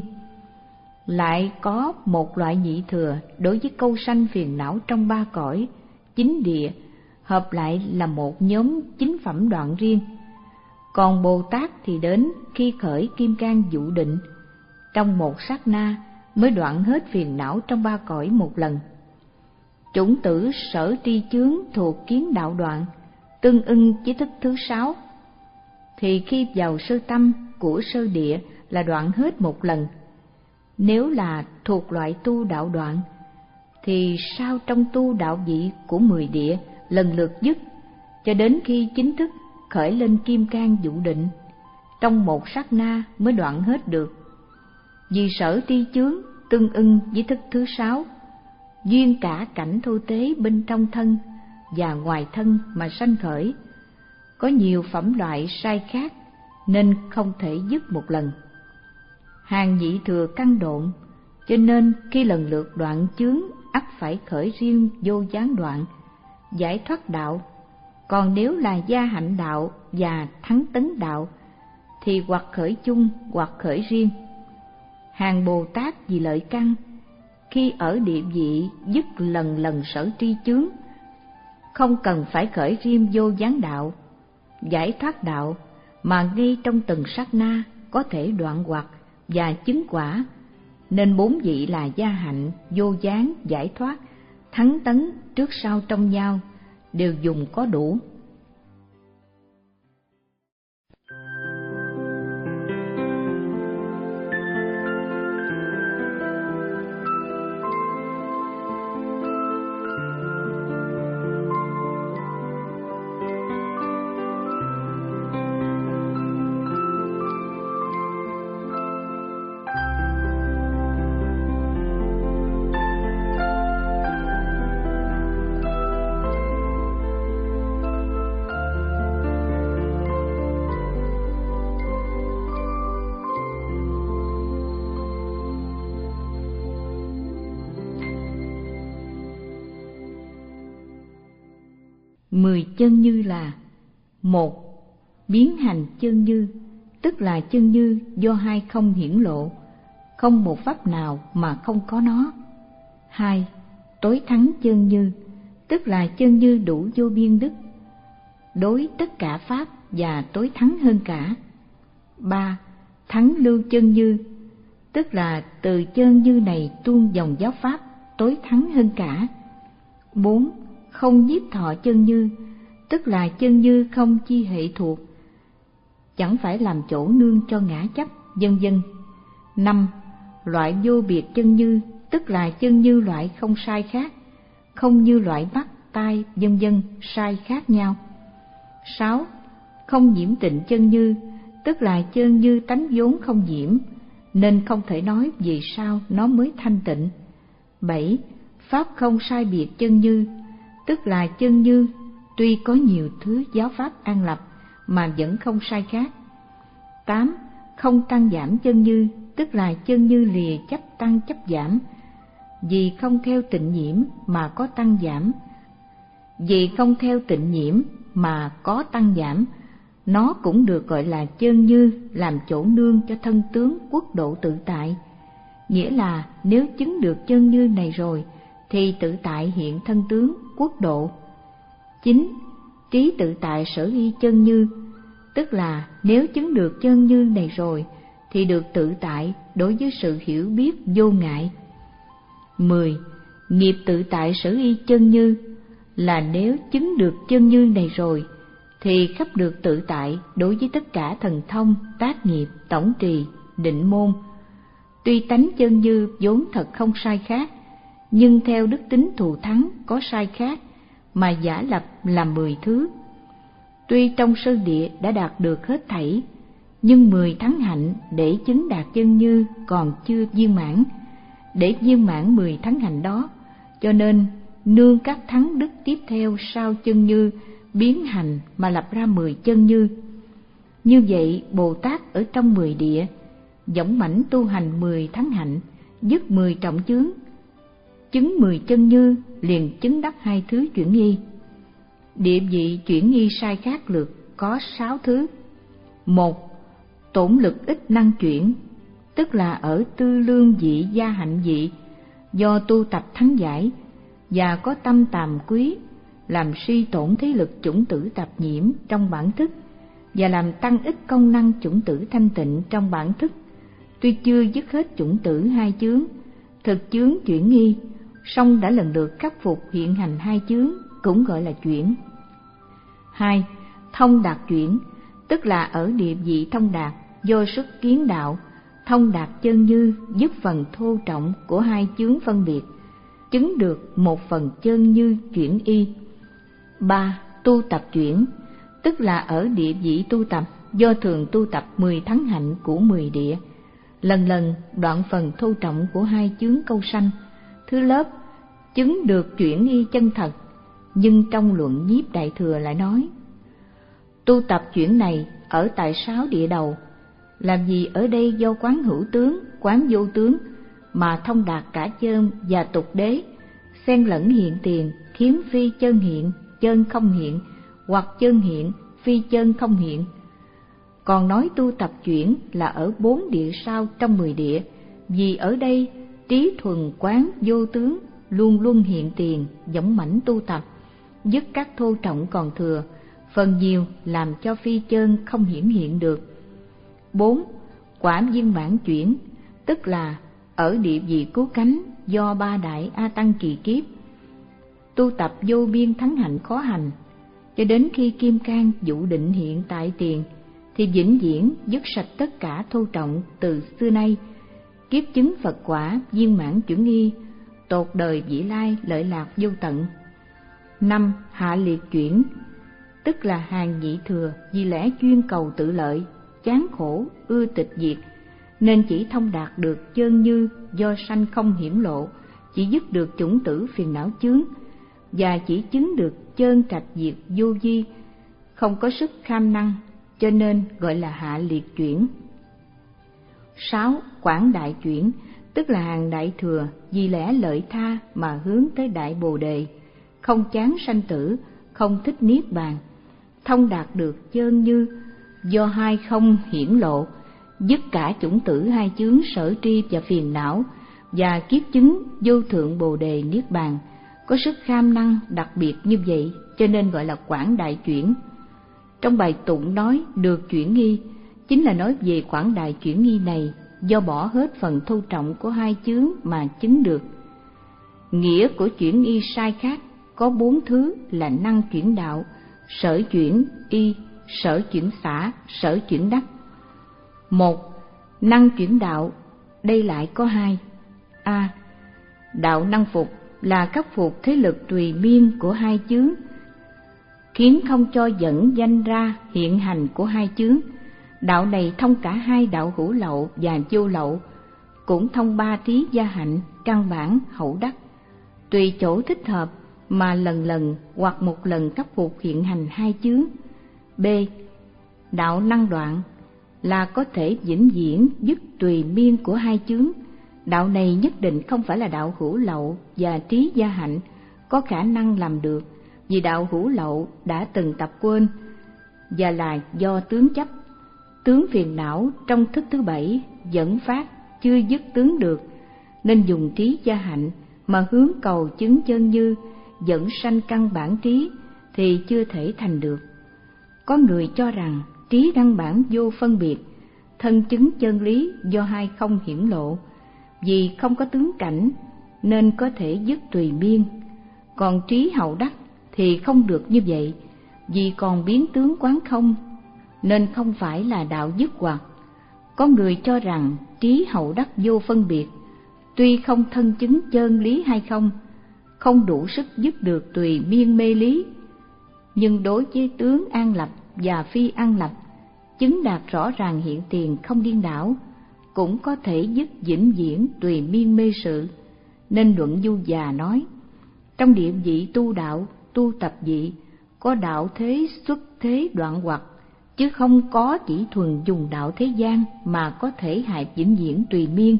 Lại có một loại nhị thừa đối với câu sanh phiền não trong ba cõi, chín địa hợp lại là một nhóm chín phẩm đoạn riêng. Còn Bồ Tát thì đến khi khởi kim cang dụ định, trong một sát na mới đoạn hết phiền não trong ba cõi một lần. chủng tử sở tri chướng thuộc kiến đạo đoạn, tương ưng với thức thứ sáu, thì khi vào sơ tâm của sơ địa là đoạn hết một lần. Nếu là thuộc loại tu đạo đoạn, thì sau trong tu đạo vị của mười địa lần lượt dứt, cho đến khi chính thức khởi lên kim cang dụ định, trong một sát na mới đoạn hết được. Vì sở tri chướng tương ưng với thức thứ sáu, duyên cả cảnh thô tế bên trong thân và ngoài thân mà sanh khởi, có nhiều phẩm loại sai khác nên không thể dứt một lần. Hàng nhị thừa căn độn, cho nên khi lần lượt đoạn chướng ắt phải khởi riêng vô gián đoạn, giải thoát đạo. Còn nếu là gia hạnh đạo và thắng tấn đạo thì hoặc khởi chung hoặc khởi riêng. Hàng Bồ Tát vì lợi căn, khi ở địa vị dứt lần lần sở tri chướng, không cần phải khởi riêng vô gián đạo, giải thoát đạo, mà ngay trong từng sát na có thể đoạn hoặc và chứng quả, nên bốn vị là gia hạnh, vô gián, giải thoát, thắng tấn trước sau trong nhau đều dùng có đủ. Mười chân như là: một. Biến hành chân như, tức là chân như do hai không hiển lộ, không một pháp nào mà không có nó. Hai. Tối thắng chân như, tức là chân như đủ vô biên đức, đối tất cả pháp và tối thắng hơn cả. Ba. Thắng lưu chân như, tức là từ chân như này tuôn dòng giáo pháp tối thắng hơn cả. Bốn. Không nhiếp thọ chân như, tức là chân như không chi hệ thuộc, chẳng phải làm chỗ nương cho ngã chấp, vân vân. Năm. Loại vô biệt chân như, tức là chân như loại không sai khác, không như loại mắt, tai, vân vân sai khác nhau. Sáu. Không nhiễm tịnh chân như, tức là chân như tánh vốn không nhiễm, nên không thể nói vì sao nó mới thanh tịnh. Bảy. Pháp không sai biệt chân như, tức là chân như tuy có nhiều thứ giáo pháp an lập mà vẫn không sai khác. Tám. Không tăng giảm chân như, tức là chân như lìa chấp tăng chấp giảm, vì không theo tịnh nhiễm mà có tăng giảm. Vì không theo tịnh nhiễm mà có tăng giảm, nó cũng được gọi là chân như làm chỗ nương cho thân tướng quốc độ tự tại. Nghĩa là nếu chứng được chân như này rồi thì tự tại hiện thân tướng quốc độ. Chín. Trí tự tại sở y chân như, tức là nếu chứng được chân như này rồi thì được tự tại đối với sự hiểu biết vô ngại. Mười. Nghiệp tự tại sở y chân như, là nếu chứng được chân như này rồi thì khắp được tự tại đối với tất cả thần thông, tác nghiệp, tổng trì, định môn. Tuy tánh chân như vốn thật không sai khác, nhưng theo đức tính thù thắng có sai khác mà giả lập làm mười thứ. Tuy trong sơ địa đã đạt được hết thảy, nhưng mười thắng hạnh để chứng đạt chân như còn chưa viên mãn. Để viên mãn mười thắng hạnh đó, cho nên nương các thắng đức tiếp theo sau chân như biến hành mà lập ra mười chân như. Như vậy Bồ Tát ở trong mười địa dõng mãnh tu hành mười thắng hạnh, dứt mười trọng chướng, chứng mười chân như, liền chứng đắc hai thứ chuyển nghi. Địa vị chuyển nghi sai khác lược có sáu thứ. Một. Tổn lực ít năng chuyển, tức là ở tư lương vị gia hạnh vị, do tu tập thắng giải và có tâm tàm quý, làm suy tổn thế lực chủng tử tạp nhiễm trong bản thức và làm tăng ít công năng chủng tử thanh tịnh trong bản thức. Tuy chưa dứt hết chủng tử hai chướng, thực chướng chuyển nghi, song đã lần lượt khắc phục hiện hành hai chướng, cũng gọi là chuyển. Hai, thông đạt chuyển, tức là ở địa vị thông đạt, do sức kiến đạo, thông đạt chân như dứt phần thô trọng của hai chướng phân biệt, chứng được một phần chân như chuyển y. Ba, tu tập chuyển, tức là ở địa vị tu tập, do thường tu tập mười thắng hạnh của mười địa, lần lần đoạn phần thô trọng của hai chướng câu sanh. Thứ lớp chứng được chuyển y chân thật, nhưng trong luận Nhiếp Đại Thừa lại nói: tu tập chuyển này ở tại sáu địa đầu, làm gì ở đây do quán hữu tướng, quán vô tướng mà thông đạt cả chân và tục đế, xen lẫn hiện tiền, khiến phi chân hiện, chân không hiện, hoặc chân hiện, phi chân không hiện. Còn nói tu tập chuyển là ở bốn địa sau trong mười địa, vì ở đây trí thuần quán vô tướng, luôn luôn hiện tiền, dõng mãnh tu tập, dứt các thô trọng còn thừa, phần nhiều làm cho phi chân không hiển hiện được. Bốn, quả viên mãn chuyển, tức là ở địa vị cứu cánh, do ba đại A Tăng kỳ kiếp, tu tập vô biên thắng hạnh khó hành, cho đến khi kim cang dụ định hiện tại tiền, thì vĩnh viễn dứt sạch tất cả thô trọng từ xưa nay, kiếp chứng Phật quả viên mãn chuyển nghi, tột đời vĩ lai lợi lạc vô tận. Năm, hạ liệt chuyển, tức là hàng nhị thừa vì lẽ chuyên cầu tự lợi, chán khổ, ưa tịch diệt, nên chỉ thông đạt được chân như do sanh không hiểm lộ, chỉ dứt được chủng tử phiền não chướng, và chỉ chứng được chân trạch diệt vô vi, không có sức kham năng, cho nên gọi là hạ liệt chuyển. Sáu, quảng đại chuyển, tức là hàng đại thừa vì lẽ lợi tha mà hướng tới đại bồ đề, không chán sanh tử, không thích niết bàn, thông đạt được chân như do hai không hiển lộ, dứt cả chủng tử hai chướng sở tri và phiền não, và kiếp chứng vô thượng bồ đề niết bàn, có sức kham năng đặc biệt như vậy, cho nên gọi là quảng đại chuyển. Trong bài tụng nói được chuyển nghi, chính là nói về quảng đại chuyển nghi này, do bỏ hết phần thô trọng của hai chướng mà chứng được. Nghĩa của chuyển nghi sai khác có bốn thứ là năng chuyển đạo, sở chuyển y, sở chuyển xả, sở chuyển đắc. Một, năng chuyển đạo, đây lại có hai. A. Đạo năng phục là khắc phục thế lực tùy miên của hai chướng, khiến không cho dẫn danh ra hiện hành của hai chướng. Đạo này thông cả hai đạo hữu lậu và vô lậu, cũng thông ba trí gia hạnh, căn bản, hậu đắc, tùy chỗ thích hợp mà lần lần hoặc một lần khắc phục hiện hành hai chướng. B. Đạo năng đoạn là có thể vĩnh viễn dứt tùy miên của hai chướng. Đạo này nhất định không phải là đạo hữu lậu và trí gia hạnh có khả năng làm được, vì đạo hữu lậu đã từng tập quên, và là do tướng chấp, tướng phiền não trong thức thứ bảy dẫn phát chưa dứt tướng được, nên dùng trí gia hạnh mà hướng cầu chứng chân như, dẫn sanh căn bản trí thì chưa thể thành được. Có người cho rằng trí căn bản vô phân biệt, thân chứng chân lý do hai không hiển lộ, vì không có tướng cảnh nên có thể dứt tùy miên. Còn trí hậu đắc thì không được như vậy, vì còn biến tướng quán không, nên không phải là đạo dứt hoặc. Có người cho rằng trí hậu đắc vô phân biệt, tuy không thân chứng chân lý hay không, không đủ sức dứt được tùy miên mê lý, nhưng đối với tướng an lập và phi an lập, chứng đạt rõ ràng hiện tiền không điên đảo, cũng có thể dứt vĩnh viễn tùy miên mê sự. Nên luận Du Già nói, trong địa vị tu đạo, tu tập vị, có đạo thế xuất thế đoạn hoặc, chứ không có chỉ thuần dùng đạo thế gian mà có thể hại vĩnh viễn tùy miên.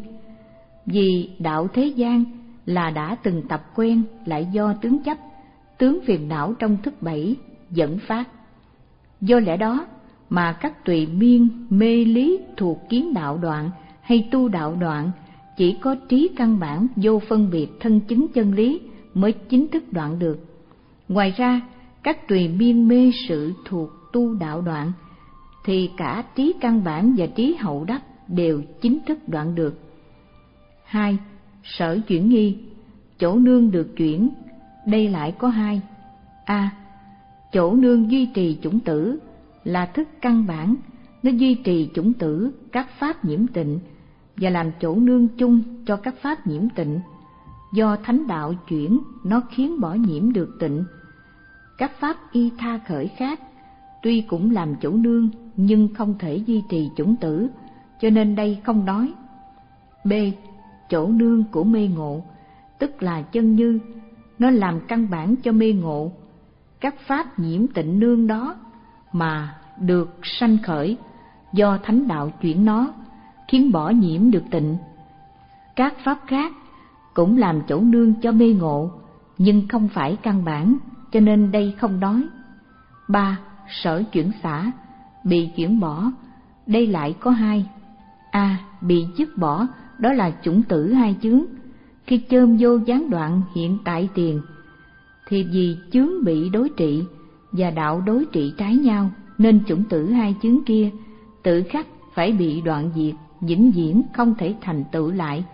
Vì đạo thế gian là đã từng tập quen, lại do tướng chấp, tướng phiền não trong thức bảy dẫn phát. Do lẽ đó mà các tùy miên mê lý thuộc kiến đạo đoạn hay tu đạo đoạn, chỉ có trí căn bản vô phân biệt thân chứng chân lý mới chính thức đoạn được. Ngoài ra, các tùy miên mê sự thuộc tu đạo đoạn thì cả trí căn bản và trí hậu đắc đều chính thức đoạn được. Hai, sở chuyển nghi, chỗ nương được chuyển, đây lại có hai. A. Chỗ nương duy trì chủng tử là thức căn bản, nó duy trì chủng tử các pháp nhiễm tịnh và làm chỗ nương chung cho các pháp nhiễm tịnh. Do thánh đạo chuyển, nó khiến bỏ nhiễm được tịnh. Các pháp y tha khởi khác tuy cũng làm chỗ nương nhưng không thể duy trì chủng tử, cho nên đây không nói. B. Chỗ nương của mê ngộ, tức là chân như, nó làm căn bản cho mê ngộ. Các pháp nhiễm tịnh nương đó mà được sanh khởi, do thánh đạo chuyển nó, khiến bỏ nhiễm được tịnh. Các pháp khác cũng làm chỗ nương cho mê ngộ, nhưng không phải căn bản, cho nên đây không nói. Ba. Sở chuyển xả, bị chuyển bỏ, đây lại có hai. A. Bị dứt bỏ, đó là chủng tử hai chướng. Khi chơm vô gián đoạn hiện tại tiền, thì vì chướng bị đối trị và đạo đối trị trái nhau, nên chủng tử hai chướng kia tự khắc phải bị đoạn diệt, vĩnh viễn không thể thành tựu lại.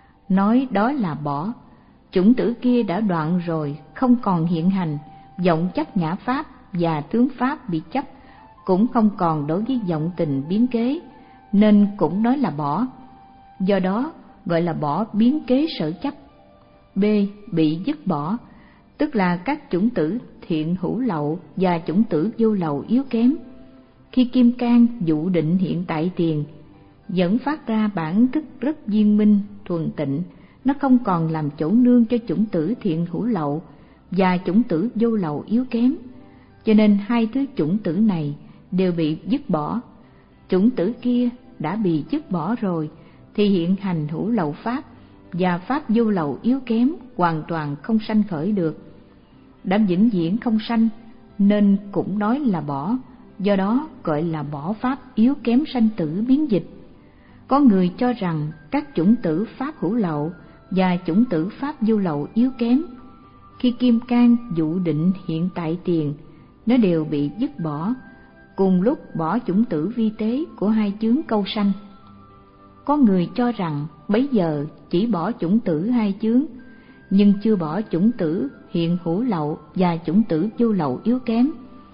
Nói đó là bỏ. Chủng tử kia đã đoạn rồi, không còn hiện hành. Vọng chấp ngã pháp và tướng pháp bị chấp cũng không còn đối với vọng tình biến kế, nên cũng nói là bỏ. Do đó gọi là bỏ biến kế sở chấp. B. Bị dứt bỏ, tức là các chủng tử thiện hữu lậu và chủng tử vô lậu yếu kém. Khi kim cang dụ định hiện tại tiền, dẫn phát ra bản thức rất viên minh thuần tịnh, nó không còn làm chỗ nương cho chủng tử thiện hữu lậu và chủng tử vô lậu yếu kém, cho nên hai thứ chủng tử này đều bị dứt bỏ. Chủng tử kia đã bị dứt bỏ rồi thì hiện hành hữu lậu pháp và pháp vô lậu yếu kém hoàn toàn không sanh khởi được. Đã vĩnh viễn không sanh nên cũng nói là bỏ, do đó gọi là bỏ pháp yếu kém sanh tử biến dịch. Có người cho rằng các chủng tử pháp hữu lậu và chủng tử pháp vô lậu yếu kém, khi kim cang dụ định hiện tại tiền, nó đều bị dứt bỏ, cùng lúc bỏ chủng tử vi tế của hai chướng câu sanh. Có người cho rằng bấy giờ chỉ bỏ chủng tử hai chướng, nhưng chưa bỏ chủng tử hiện hữu lậu và chủng tử vô lậu yếu kém,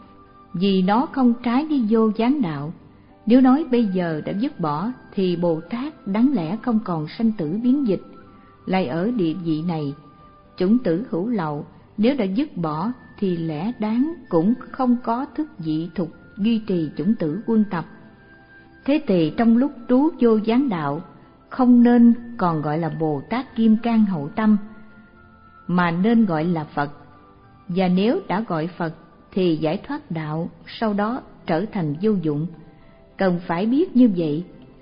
vì nó không trái với vô gián đạo. Nếu nói bây giờ đã dứt bỏ thì Bồ Tát đáng lẽ không còn sanh tử biến dịch. Lại ở địa vị này, chủng tử hữu lậu nếu đã dứt bỏ thì lẽ đáng cũng không có thức dị thục duy trì chủng tử quân tập. Thế thì trong lúc trú vô gián đạo, không nên còn gọi là Bồ Tát Kim Cang Hậu Tâm, mà nên gọi là Phật. Và nếu đã gọi Phật thì giải thoát đạo sau đó trở thành vô dụng, cần phải biết như vậy.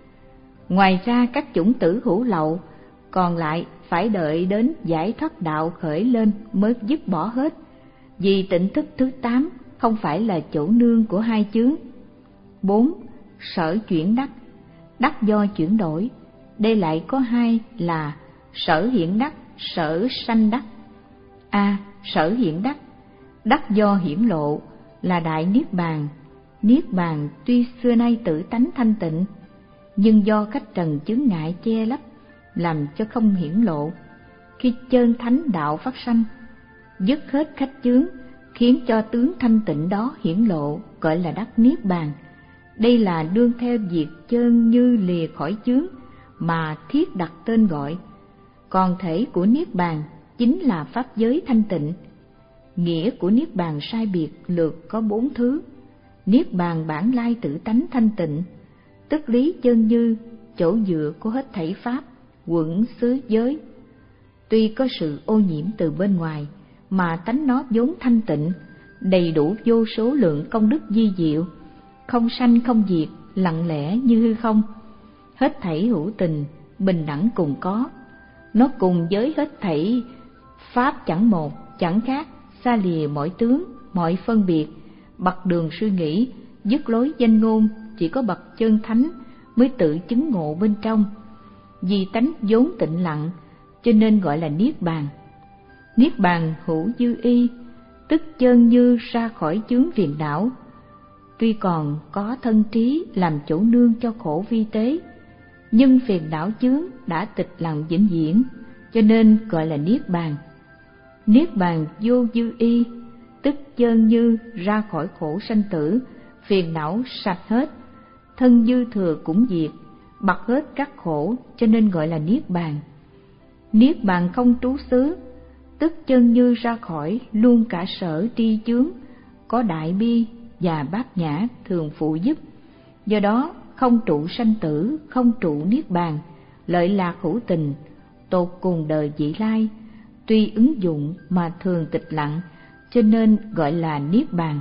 Ngoài ra các chủng tử hữu lậu còn lại phải đợi đến giải thoát đạo khởi lên mới dứt bỏ hết, vì tỉnh thức thứ tám không phải là chỗ nương của hai chướng. Bốn. Sở chuyển đắc, đắc do chuyển đổi, đây lại có hai là sở hiện đắc, sở sanh đắc. A. Sở hiện đắc, đắc do hiển lộ là đại niết bàn. Niết bàn tuy xưa nay tự tánh thanh tịnh, nhưng do khách trần chướng ngại che lấp làm cho không hiển lộ. Khi chân thánh đạo phát sanh, dứt hết khách chướng, khiến cho tướng thanh tịnh đó hiển lộ, gọi là đắc niết bàn. Đây là đương theo việc chân như lìa khỏi chướng mà thiết đặt tên gọi. Còn thể của niết bàn chính là pháp giới thanh tịnh. Nghĩa của niết bàn sai biệt lược có bốn thứ. Niết bàn bản lai tự tánh thanh tịnh, tức lý chân như, chỗ dựa của hết thảy pháp, quẩn xứ giới. Tuy có sự ô nhiễm từ bên ngoài, mà tánh nó vốn thanh tịnh, đầy đủ vô số lượng công đức vi diệu, không sanh không diệt, lặng lẽ như hư không. Hết thảy hữu tình, bình đẳng cùng có. Nó cùng với hết thảy pháp chẳng một, chẳng khác, xa lìa mọi tướng, mọi phân biệt, bậc đường suy nghĩ, dứt lối danh ngôn, chỉ có bậc chân thánh mới tự chứng ngộ bên trong. Vì tánh vốn tịnh lặng, cho nên gọi là niết bàn. Niết bàn hữu dư y, tức chân như ra khỏi chướng phiền não. Tuy còn có thân trí làm chỗ nương cho khổ vi tế, nhưng phiền não chướng đã tịch lặng vĩnh viễn, cho nên gọi là niết bàn. Niết bàn vô dư y, tức chơn như ra khỏi khổ sanh tử, phiền não sạch hết, thân dư thừa cũng diệt, bật hết các khổ, cho nên gọi là niết bàn. Niết bàn không trú xứ, tức chân như ra khỏi luôn cả sở tri chướng, có đại bi và bát nhã thường phụ giúp. Do đó không trụ sanh tử, không trụ niết bàn, lợi lạc hữu tình, tột cùng đời vị lai, tuy ứng dụng mà thường tịch lặng, cho nên gọi là niết bàn.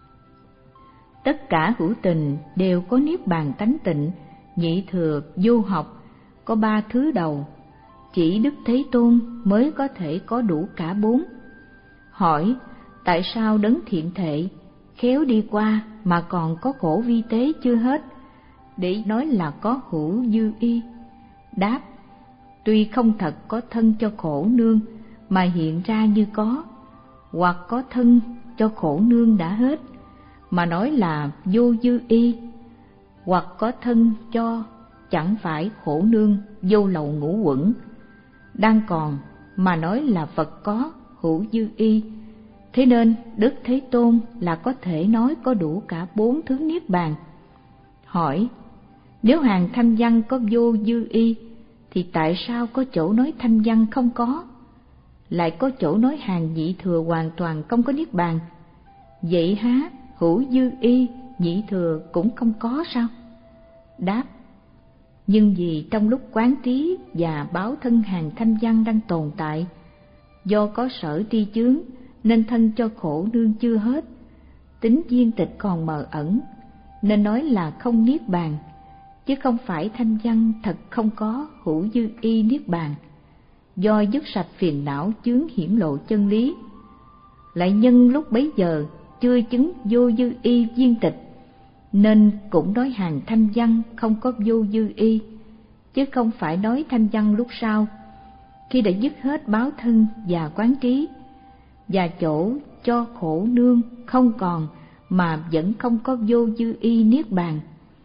Tất cả hữu tình đều có niết bàn tánh tịnh, nhị thừa vô học, có ba thứ đầu, chỉ Đức Thế Tôn mới có thể có đủ cả bốn. Hỏi, tại sao đấng thiện thệ khéo đi qua mà còn có khổ vi tế chưa hết, để nói là có hữu dư y? Đáp, tuy không thật có thân cho khổ nương mà hiện ra như có, hoặc có thân cho khổ nương đã hết mà nói là vô dư y, hoặc có thân cho chẳng phải khổ nương vô lậu ngũ uẩn đang còn mà nói là Phật có hữu dư y. Thế nên Đức Thế Tôn là có thể nói có đủ cả bốn thứ niết bàn. Hỏi, nếu hàng thanh văn có vô dư y thì tại sao có chỗ nói thanh văn không có, lại có chỗ nói hàng nhị thừa hoàn toàn không có niết bàn? Vậy há hữu dư y nhị thừa cũng không có sao? Đáp, nhưng vì trong lúc quán trí và báo thân hàng thanh văn đang tồn tại, do có sở tri chướng nên thân cho khổ nương chưa hết, tính viên tịch còn mờ ẩn, nên nói là không niết bàn, chứ không phải thanh văn thật không có hữu dư y niết bàn. Do dứt sạch phiền não chướng hiển lộ chân lý, lại nhân lúc bấy giờ chưa chứng vô dư y viên tịch, nên cũng nói hàng thanh văn không có vô dư y, chứ không phải nói thanh văn lúc sau, khi đã dứt hết báo thân và quán trí, và chỗ cho khổ nương không còn mà vẫn không có vô dư y niết bàn.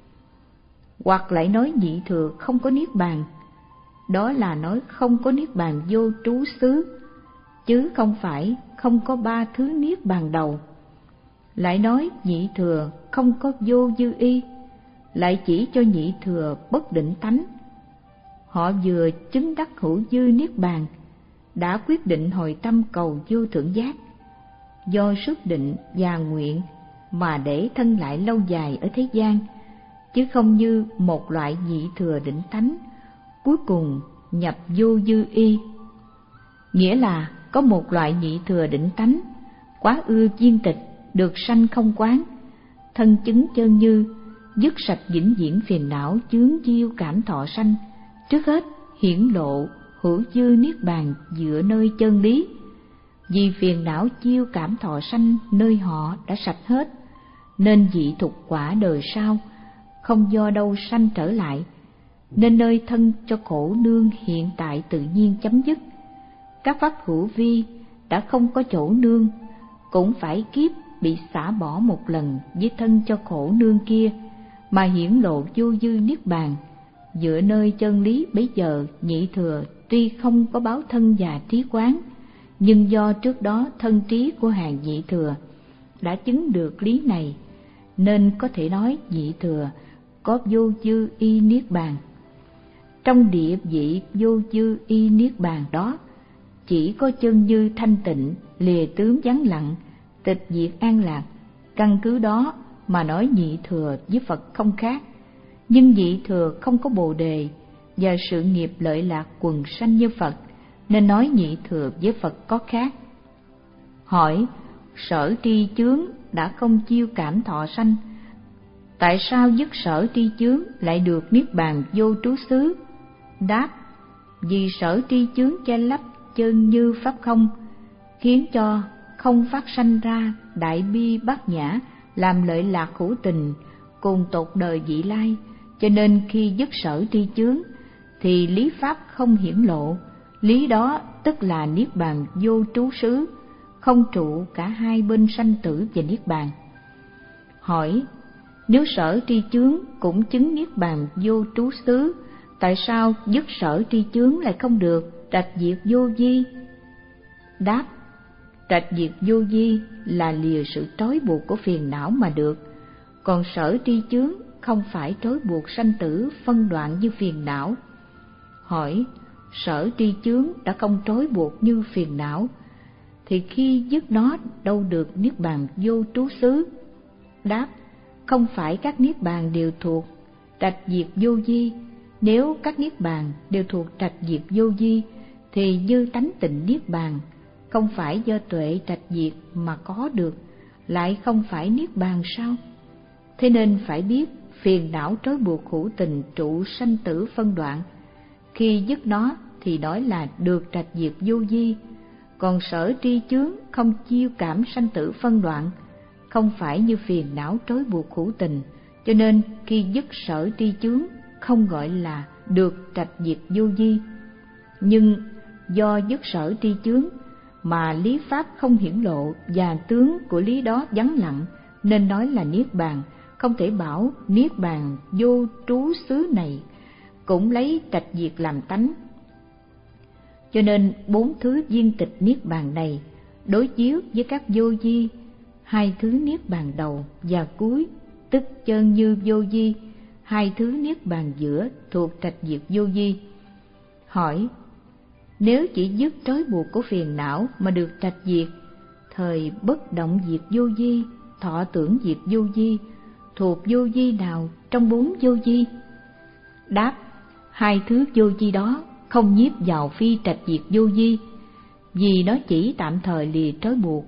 Hoặc lại nói nhị thừa không có niết bàn, đó là nói không có niết bàn vô trú xứ, chứ không phải không có ba thứ niết bàn đầu. Lại nói nhị thừa không có vô dư y, lại chỉ cho nhị thừa bất định tánh. Họ vừa chứng đắc hữu dư niết bàn, đã quyết định hồi tâm cầu vô thượng giác, do sức định và nguyện mà để thân lại lâu dài ở thế gian, chứ không như một loại nhị thừa định tánh cuối cùng nhập vô dư y. Nghĩa là có một loại nhị thừa định tánh quá ưa viên tịch, được sanh không quán, thân chứng chân như, dứt sạch vĩnh viễn phiền não chướng diêu cảm thọ sanh, trước hết hiển lộ hữu dư niết bàn dựa nơi chân lý. Vì phiền não chiêu cảm thọ sanh nơi họ đã sạch hết, nên dị thục quả đời sau không do đâu sanh trở lại, nên nơi thân cho khổ nương hiện tại tự nhiên chấm dứt. Các pháp hữu vi đã không có chỗ nương, cũng phải kiếp bị xả bỏ một lần với thân cho khổ nương kia, mà hiển lộ vô dư niết bàn dựa nơi chân lý. Bấy giờ nhị thừa tuy không có báo thân và trí quán, nhưng do trước đó thân trí của hàng nhị thừa đã chứng được lý này, nên có thể nói nhị thừa có vô dư y niết bàn. Trong địa vị vô dư y niết bàn đó, chỉ có chân như thanh tịnh, lìa tướng vắng lặng, tịch diệt an lạc. Căn cứ đó mà nói nhị thừa với Phật không khác, nhưng nhị thừa không có bồ đề và sự nghiệp lợi lạc quần sanh như Phật, nên nói nhị thừa với Phật có khác. Hỏi, sở tri chướng đã không chiêu cảm thọ sanh, tại sao dứt sở tri chướng lại được niết bàn vô trú xứ? Đáp, vì sở tri chướng che lấp chân như pháp không, khiến cho không phát sanh ra đại bi bát nhã, làm lợi lạc hữu tình, cùng tột đời vị lai. Cho nên khi dứt sở tri chướng thì lý pháp không hiển lộ, lý đó tức là niết bàn vô trú xứ, không trụ cả hai bên sanh tử và niết bàn. Hỏi, nếu sở tri chướng cũng chứng niết bàn vô trú xứ, tại sao dứt sở tri chướng lại không được trạch diệt vô vi? Đáp: trạch diệt vô vi là lìa sự trói buộc của phiền não mà được, còn sở tri chướng không phải trói buộc sanh tử phân đoạn như phiền não. Hỏi: sở tri chướng đã không trói buộc như phiền não, thì khi dứt nó đâu được niết bàn vô trú xứ? Đáp: không phải các niết bàn đều thuộc trạch diệt vô vi. Nếu các niết bàn đều thuộc trạch diệt vô vi, thì như tánh tịnh niết bàn không phải do tuệ trạch diệt mà có được, lại không phải niết bàn sao? Thế nên phải biết phiền não trói buộc hữu tình trụ sanh tử phân đoạn, khi dứt nó thì nói là được trạch diệt vô vi. Còn sở tri chướng không chiêu cảm sanh tử phân đoạn, không phải như phiền não trói buộc hữu tình, cho nên khi dứt sở tri chướng không gọi là được trạch diệt vô vi. Nhưng do dứt sở tri chướng mà lý pháp không hiển lộ và tướng của lý đó vắng lặng, nên nói là niết bàn. Không thể bảo niết bàn vô trú xứ này cũng lấy trạch diệt làm tánh. Cho nên bốn thứ viên tịch niết bàn này đối chiếu với các vô vi, hai thứ niết bàn đầu và cuối, tức chân như vô vi, hai thứ niết bàn giữa thuộc trạch diệt vô vi. Hỏi: nếu chỉ dứt trói buộc của phiền não mà được trạch diệt, thời bất động diệt vô vi, thọ tưởng diệt vô vi, thuộc vô vi nào trong bốn vô vi? Đáp: hai thứ vô vi đó không nhiếp vào phi trạch diệt vô vi, vì nó chỉ tạm thời lìa trói buộc,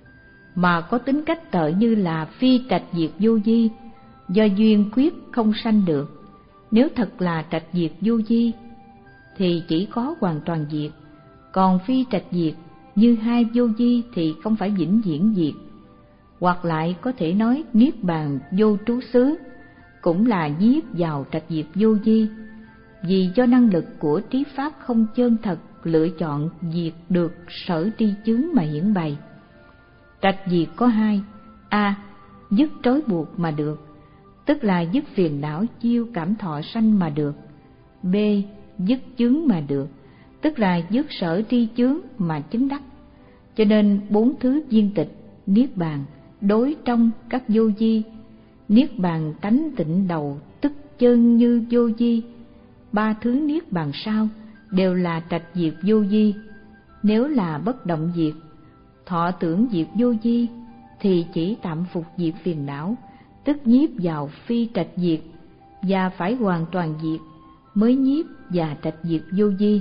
mà có tính cách tợ như là phi trạch diệt vô vi, do duyên khuyết không sanh được. Nếu thật là trạch diệt vô vi thì chỉ có hoàn toàn diệt, còn phi trạch diệt như hai vô vi thì không phải vĩnh viễn diệt. Hoặc lại có thể nói niết bàn vô trú xứ cũng là nhiếp vào trạch diệt vô vi, vì do năng lực của trí pháp không chân thật lựa chọn diệt được sở tri chướng mà hiển bày. Trạch diệt có hai: a. Dứt trói buộc mà được, tức là dứt phiền não chiêu cảm thọ sanh mà được. B. Dứt chướng mà được, tức là dứt sở tri chướng mà chứng đắc. Cho nên bốn thứ viên tịch niết bàn đối trong các vô vi, niết bàn tánh tịnh đầu tức chân như vô vi, ba thứ niết bàn sau đều là trạch diệt vô vi. Nếu là bất động diệt, thọ tưởng diệt vô vi, thì chỉ tạm phục diệt phiền não, tức nhiếp vào phi trạch diệt, và phải hoàn toàn diệt mới nhiếp và trạch diệt vô vi.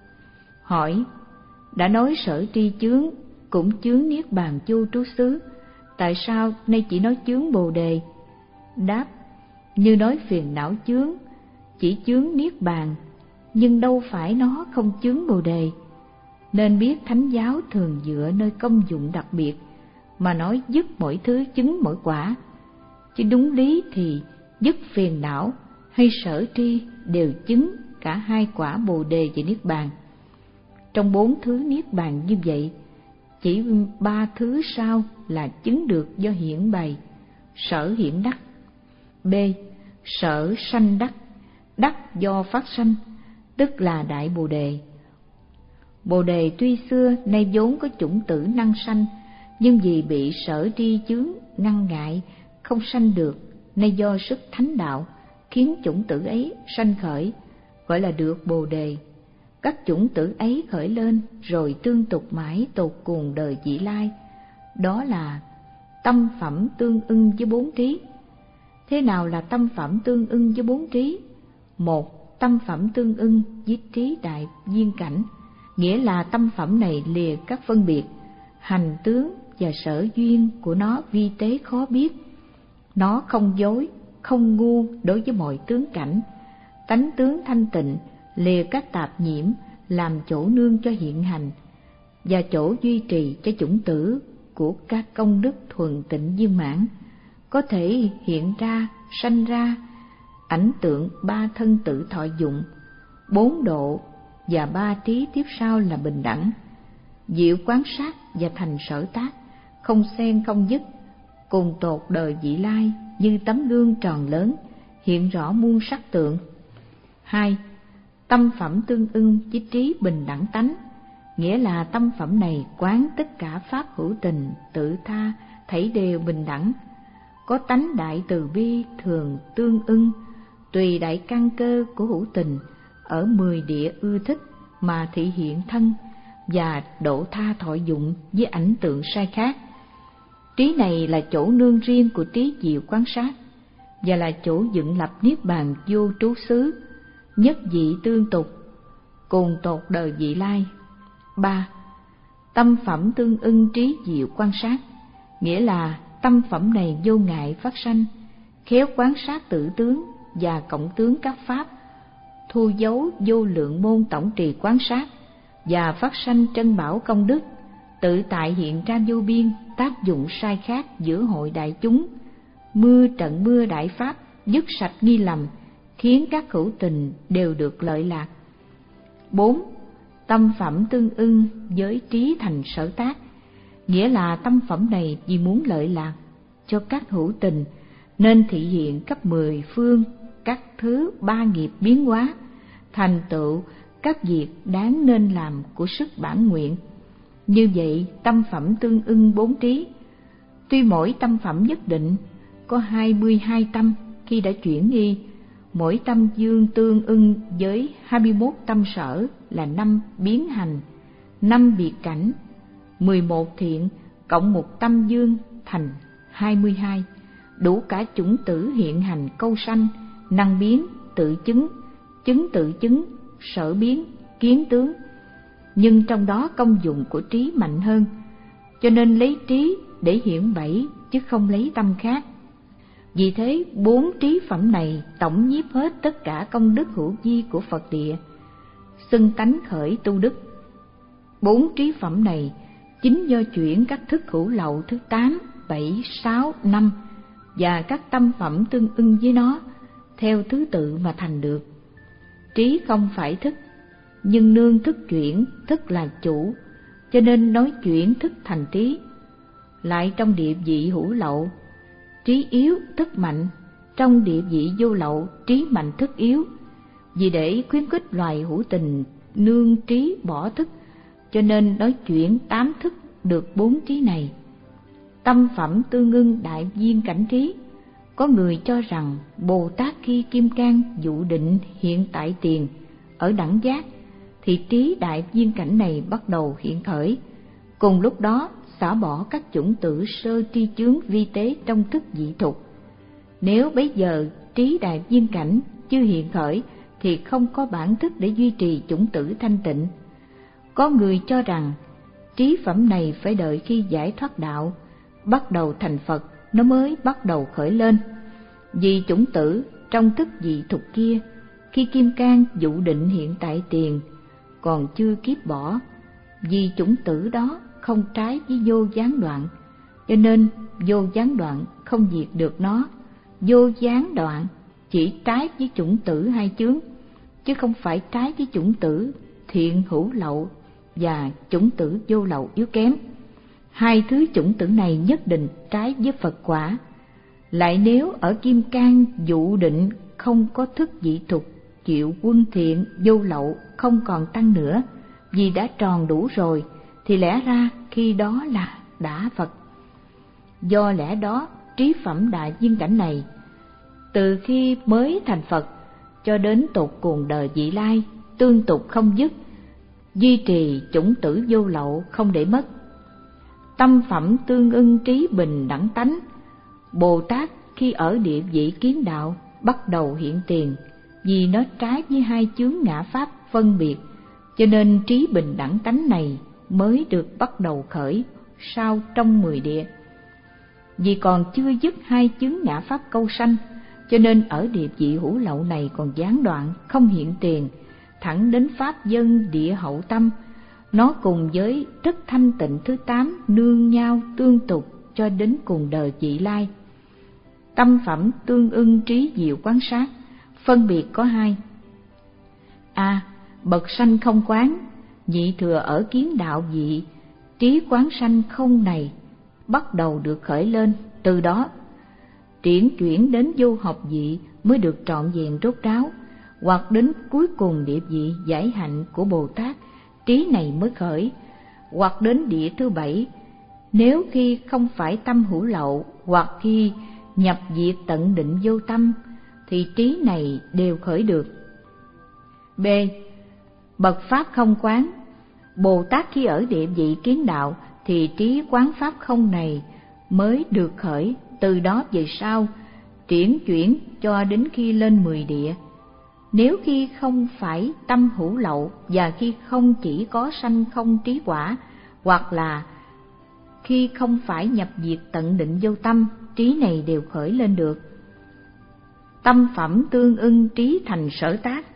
Hỏi: đã nói sở tri chướng cũng chướng niết bàn vô trú xứ, tại sao nay chỉ nói chướng bồ đề? Đáp: như nói phiền não chướng chỉ chướng niết bàn, nhưng đâu phải nó không chướng bồ đề. Nên biết thánh giáo thường dựa nơi công dụng đặc biệt mà nói dứt mỗi thứ chứng mỗi quả, chứ đúng lý thì dứt phiền não hay sở tri đều chứng cả hai quả bồ đề và niết bàn. Trong bốn thứ niết bàn như vậy, chỉ ba thứ sau là chứng được do hiển bày, sở hiển đắc. B. Sở sanh đắc, đắc do phát sanh, tức là đại bồ đề. Bồ đề tuy xưa nay vốn có chủng tử năng sanh, nhưng vì bị sở tri chướng ngăn ngại không sanh được, nay do sức thánh đạo khiến chủng tử ấy sanh khởi, gọi là được bồ đề. Các chủng tử ấy khởi lên rồi tương tục mãi tột cùng đời vị lai, đó là tâm phẩm tương ưng với bốn trí. Thế nào là tâm phẩm tương ưng với bốn trí? Một, tâm phẩm tương ưng với trí đại viên cảnh, nghĩa là tâm phẩm này lìa các phân biệt, hành tướng và sở duyên của nó vi tế khó biết. Nó không dối, không ngu đối với mọi tướng cảnh, tánh tướng thanh tịnh, lìa các tạp nhiễm, làm chỗ nương cho hiện hành và chỗ duy trì cho chủng tử của các công đức thuần tịnh viên mãn, có thể hiện ra, sanh ra, ảnh tượng ba thân tự thọ dụng, bốn độ và ba trí tiếp sau là bình đẳng, diệu quán sát và thành sở tác, không xen không dứt, cùng tột đời vị lai như tấm gương tròn lớn, hiện rõ muôn sắc tượng. Hai, Tâm phẩm tương ưng với trí bình đẳng tánh, nghĩa là tâm phẩm này quán tất cả pháp hữu tình, tự tha, thảy đều bình đẳng, có tánh đại từ bi, thường tương ưng, tùy đại căn cơ của hữu tình, ở mười địa ưa thích mà thị hiện thân và độ tha thọ dụng với ảnh tượng sai khác. Trí này là chỗ nương riêng của trí diệu quán sát, và là chỗ dựng lập niết bàn vô trú xứ, nhất vị tương tục, cùng tột đời vị lai. Ba. Tâm phẩm tương ưng trí diệu quan sát, nghĩa là tâm phẩm này vô ngại phát sanh, khéo quán sát tự tướng và cộng tướng các pháp, thu dấu vô lượng môn tổng trì quán sát, và phát sanh trân bảo công đức, tự tại hiện ra vô biên tác dụng sai khác giữa hội đại chúng, mưa trận mưa đại pháp, dứt sạch nghi lầm, khiến các hữu tình đều được lợi lạc. Bốn. Tâm phẩm tương ưng với trí thành sở tác, nghĩa là tâm phẩm này vì muốn lợi lạc cho các hữu tình nên thị hiện cấp mười phương các thứ ba nghiệp biến hóa, thành tựu các việc đáng nên làm của sức bản nguyện. Như vậy, tâm phẩm tương ưng bốn trí. Tuy mỗi tâm phẩm nhất định có hai mươi hai tâm, khi đã chuyển nghi, mỗi tâm dương tương ưng với hai mươi mốt tâm sở là năm biến hành, năm biệt cảnh, mười một thiện, cộng một tâm dương thành hai mươi hai, đủ cả chủng tử hiện hành câu sanh, năng biến, tự chứng, chứng tự chứng, sở biến, kiến tướng. Nhưng trong đó công dụng của trí mạnh hơn, cho nên lấy trí để hiển bẫy chứ không lấy tâm khác. Vì thế, bốn trí phẩm này tổng nhiếp hết tất cả công đức hữu vi của Phật địa, xưng tánh khởi tu đức. Bốn trí phẩm này chính do chuyển các thức hữu lậu thứ tám, bảy, sáu, năm và các tâm phẩm tương ưng với nó theo thứ tự mà thành được. Trí không phải thức, nhưng nương thức chuyển, thức là chủ, cho nên nói chuyển thức thành trí. Lại trong địa vị hữu lậu, trí yếu thức mạnh, trong địa vị vô lậu, trí mạnh thức yếu. Vì để khuyến khích loài hữu tình nương trí bỏ thức, cho nên nói chuyển tám thức được bốn trí này. Tâm phẩm tương ưng đại viên cảnh trí. Có người cho rằng Bồ Tát khi kim cang dụ định hiện tại tiền ở đẳng giác, thì trí đại viên cảnh này bắt đầu hiện khởi. Cùng lúc đó xả bỏ các chủng tử sơ tri chướng vi tế trong thức dị thục. Nếu bấy giờ trí đại viên cảnh chưa hiện khởi thì không có bản thức để duy trì chủng tử thanh tịnh. Có người cho rằng trí phẩm này phải đợi khi giải thoát đạo, bắt đầu thành Phật nó mới bắt đầu khởi lên. Vì chủng tử trong thức dị thục kia, khi kim cang dụ định hiện tại tiền còn chưa kiếp bỏ, vì chủng tử đó không trái với vô gián đoạn, cho nên vô gián đoạn không diệt được nó. Vô gián đoạn chỉ trái với chủng tử hai chướng, chứ không phải trái với chủng tử thiện hữu lậu và chủng tử vô lậu yếu kém. Hai thứ chủng tử này nhất định trái với Phật quả. Lại nếu ở kim cang dụ định không có thức dị thục, chịu quân thiện vô lậu không còn tăng nữa, vì đã tròn đủ rồi, thì lẽ ra khi đó là đã Phật. Do lẽ đó, trí phẩm đại viên cảnh này, từ khi mới thành Phật cho đến tột cùng đời vị lai, tương tục không dứt, duy trì chủng tử vô lậu không để mất. Tâm phẩm tương ưng trí bình đẳng tánh. Bồ Tát khi ở địa vị kiến đạo bắt đầu hiện tiền, vì nó trái với hai chướng ngã pháp phân biệt, cho nên trí bình đẳng tánh này mới được bắt đầu khởi sau trong mười địa. Vì còn chưa dứt hai chướng ngã pháp câu sanh, cho nên ở địa vị hữu lậu này còn gián đoạn không hiện tiền, thẳng đến pháp dân địa hậu tâm. Nó cùng với thức thanh tịnh thứ tám nương nhau tương tục cho đến cùng đời vị lai. Tâm phẩm tương ưng trí diệu quán sát phân biệt có hai. A. Bậc sanh không quán, nhị thừa ở kiến đạo vị, trí quán sanh không này bắt đầu được khởi lên, từ đó triển chuyển đến vô học vị mới được trọn vẹn rốt ráo. hoặc đến cuối cùng địa vị giải hạnh của Bồ Tát, trí này mới khởi, hoặc đến địa thứ bảy, nếu khi không phải tâm hữu lậu, hoặc khi nhập diệt tận định vô tâm, thì trí này đều khởi được. B. Bậc pháp không quán. Bồ Tát khi ở địa vị kiến đạo thì trí quán pháp không này mới được khởi, từ đó về sau triển chuyển cho đến khi lên mười địa. Nếu khi không phải tâm hữu lậu và khi không chỉ có sanh không trí quả, hoặc là khi không phải nhập diệt tận định vô tâm, trí này đều khởi lên được. Tâm phẩm tương ưng trí thành sở tác.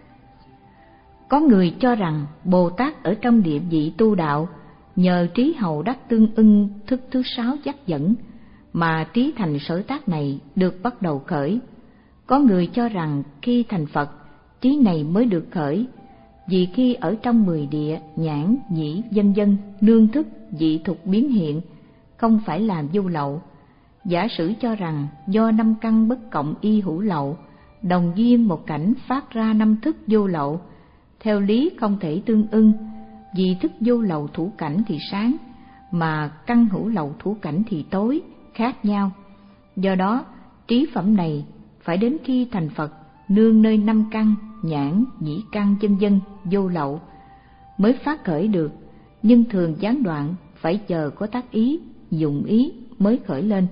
Có người cho rằng Bồ Tát ở trong địa vị tu đạo, nhờ trí hậu đắc tương ưng thức thứ sáu dắt dẫn, mà trí thành sở tác này được bắt đầu khởi. Có người cho rằng khi thành Phật, trí này mới được khởi, vì khi ở trong mười địa, nhãn, nhĩ, vân vân, nương thức, dị thục biến hiện, không phải là vô lậu. Giả sử cho rằng do năm căn bất cộng y hữu lậu, đồng duyên một cảnh phát ra năm thức vô lậu, theo lý không thể tương ưng, vì thức vô lậu thủ cảnh thì sáng, mà căn hữu lậu thủ cảnh thì tối, khác nhau. Do đó, trí phẩm này phải đến khi thành Phật, nương nơi năm căn, nhãn, nhĩ căn vân vân vô lậu mới phát khởi được, nhưng thường gián đoạn phải chờ có tác ý, dụng ý mới khởi lên.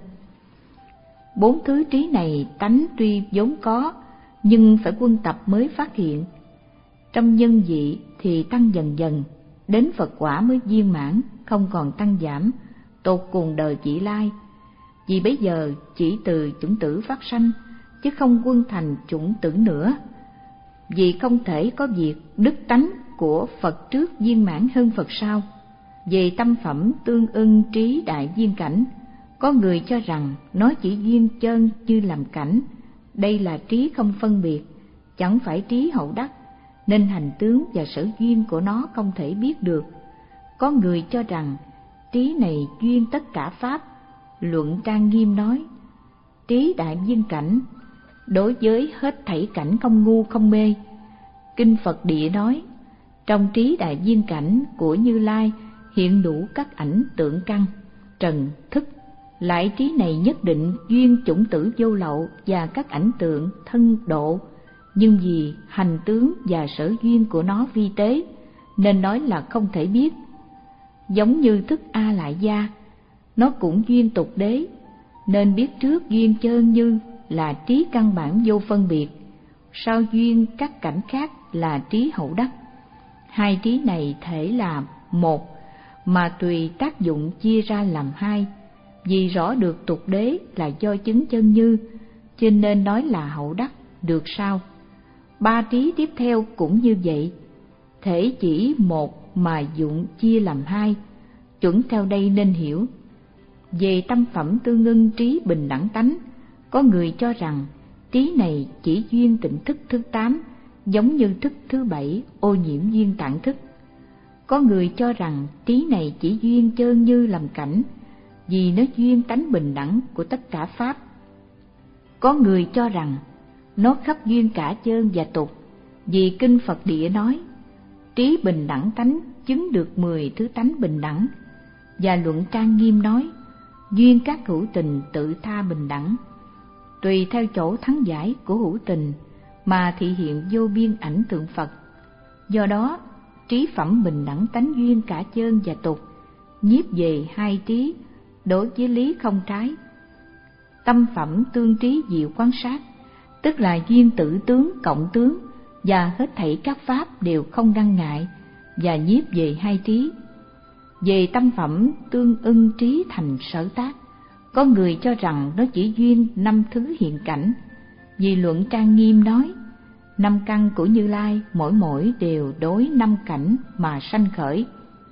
Bốn thứ trí này tánh tuy vốn có, nhưng phải quân tập mới phát hiện. Trong nhân vị thì tăng dần dần, đến Phật quả mới viên mãn, không còn tăng giảm, tột cùng đời vị lai. Vì bây giờ chỉ từ chủng tử phát sanh, chứ không quân thành chủng tử nữa. Vì không thể có việc đức tánh của Phật trước viên mãn hơn Phật sau. Về tâm phẩm tương ưng trí đại viên cảnh, có người cho rằng nó chỉ duyên chân như làm cảnh, đây là trí không phân biệt, chẳng phải trí hậu đắc, nên hành tướng và sở duyên của nó không thể biết được. Có người cho rằng trí này duyên tất cả pháp. Luận Trang Nghiêm nói, trí đại viên cảnh đối với hết thảy cảnh không ngu không mê. Kinh Phật Địa nói, trong trí đại viên cảnh của Như Lai hiện đủ các ảnh tượng căn, trần, thức. Lại trí này nhất định duyên chủng tử vô lậu và các ảnh tượng thân độ, nhưng vì hành tướng và sở duyên của nó vi tế, nên nói là không thể biết. Giống như thức A Lại Gia, nó cũng duyên tục đế, nên biết trước duyên chơn như là trí căn bản vô phân biệt, sau duyên các cảnh khác là trí hậu đắc. Hai trí này thể là một, mà tùy tác dụng chia ra làm hai, vì rõ được tục đế là do chứng chân như, cho nên nói là hậu đắc được sau. Ba trí tiếp theo cũng như vậy, thể chỉ một mà dụng chia làm hai, chuẩn theo đây nên hiểu. Về tâm phẩm tương ưng trí bình đẳng tánh, có người cho rằng trí này chỉ duyên tịnh thức thứ tám, giống như thức thứ bảy ô nhiễm duyên tạng thức. Có người cho rằng trí này chỉ duyên chơn như làm cảnh, vì nó duyên tánh bình đẳng của tất cả pháp. Có người cho rằng nó khắp duyên cả chơn và tục, vì Kinh Phật Địa nói, trí bình đẳng tánh chứng được mười thứ tánh bình đẳng. Và Luận Trang Nghiêm nói, duyên các hữu tình tự tha bình đẳng, tùy theo chỗ thắng giải của hữu tình mà thị hiện vô biên ảnh tượng Phật. Do đó, trí phẩm bình đẳng tánh duyên cả chơn và tục, nhiếp về hai trí, đối với lý không trái. Tâm phẩm tương trí diệu quan sát, tức là duyên tử tướng cộng tướng, và hết thảy các pháp đều không ngăn ngại, và nhiếp về hai trí. Về tâm phẩm tương ưng trí thành sở tác, có người cho rằng nó chỉ duyên năm thứ hiện cảnh, vì Luận Trang Nghiêm nói, năm căn của Như Lai mỗi mỗi đều đối năm cảnh mà sanh khởi.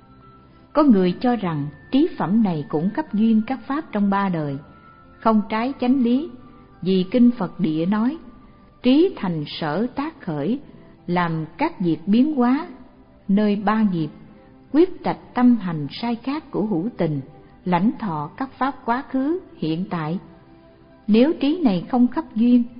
Có người cho rằng trí phẩm này cũng cấp duyên các pháp trong ba đời, không trái chánh lý, vì Kinh Phật Địa nói, trí thành sở tác khởi, làm các việc biến hóa nơi ba nghiệp, quyết trạch tâm hành sai khác của hữu tình, lãnh thọ các pháp quá khứ hiện tại. Nếu trí này không khắp duyên,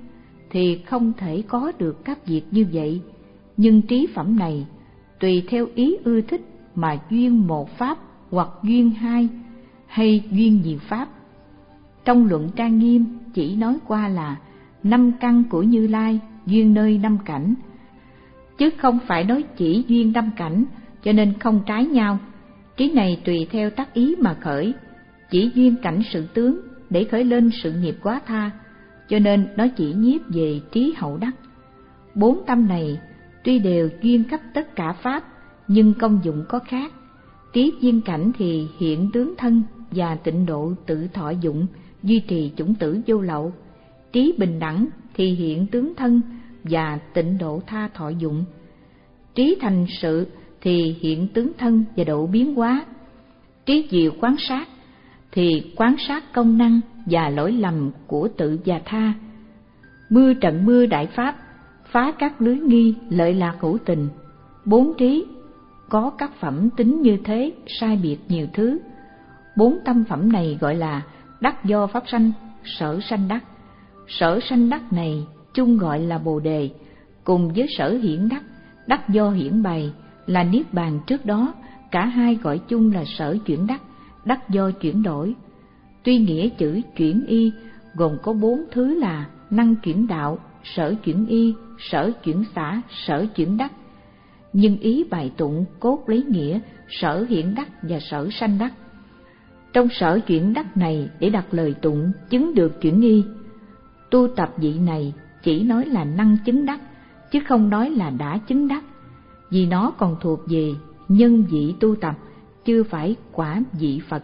thì không thể có được các việc như vậy, nhưng trí phẩm này tùy theo ý ưa thích mà duyên một pháp hoặc duyên hai hay duyên nhiều pháp. Trong luận Trang Nghiêm chỉ nói qua là năm căn của Như Lai duyên nơi năm cảnh, chứ không phải nói chỉ duyên năm cảnh, cho nên không trái nhau. Trí này tùy theo tác ý mà khởi, chỉ duyên cảnh sự tướng để khởi lên sự nghiệp quá tha, cho nên nó chỉ nhiếp về trí hậu đắc. Bốn tâm này tuy đều duyên khắp tất cả pháp, nhưng công dụng có khác. Trí duyên cảnh thì hiện tướng thân và tịnh độ tự thọ dụng, duy trì chủng tử vô lậu. Trí bình đẳng thì hiện tướng thân và tịnh độ tha thọ dụng. Trí thành sự thì hiện tướng thân và độ biến hóa. Trí diệu quán sát thì quán sát công năng và lỗi lầm của tự và tha. Mưa trận mưa đại pháp, phá các lưới nghi lợi lạc hữu tình. Bốn trí có các phẩm tính như thế, sai biệt nhiều thứ. Bốn tâm phẩm này gọi là đắc do pháp sanh, sở sanh đắc. Sở sanh đắc này chung gọi là bồ đề, cùng với sở hiển đắc, đắc do hiển bày là niết bàn trước đó, cả hai gọi chung là sở chuyển đắc, đắc do chuyển đổi. Tuy nghĩa chữ chuyển y gồm có bốn thứ là năng chuyển đạo, sở chuyển y, sở chuyển xả, sở chuyển đắc, nhưng ý bài tụng cốt lấy nghĩa sở hiển đắc và sở sanh đắc. Trong sở chuyển đắc này để đặt lời tụng chứng được chuyển y. Tu tập vị này chỉ nói là năng chứng đắc, chứ không nói là đã chứng đắc, vì nó còn thuộc về nhân vị tu tập, chưa phải quả vị Phật.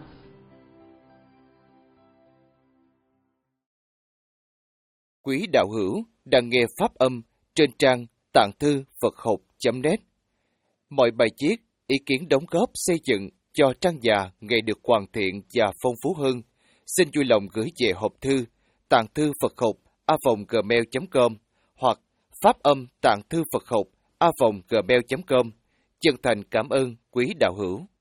Quý đạo hữu đang nghe pháp âm trên trang tạng thư Phật học chấm net. Mọi bài viết, ý kiến đóng góp xây dựng cho trang già ngày được hoàn thiện và phong phú hơn, xin vui lòng gửi về hộp thư tạng thư Phật học a vòng gmail chấm com hoặc pháp âm tạng thư Phật học a vòng gmail chấm com. Chân thành cảm ơn quý đạo hữu.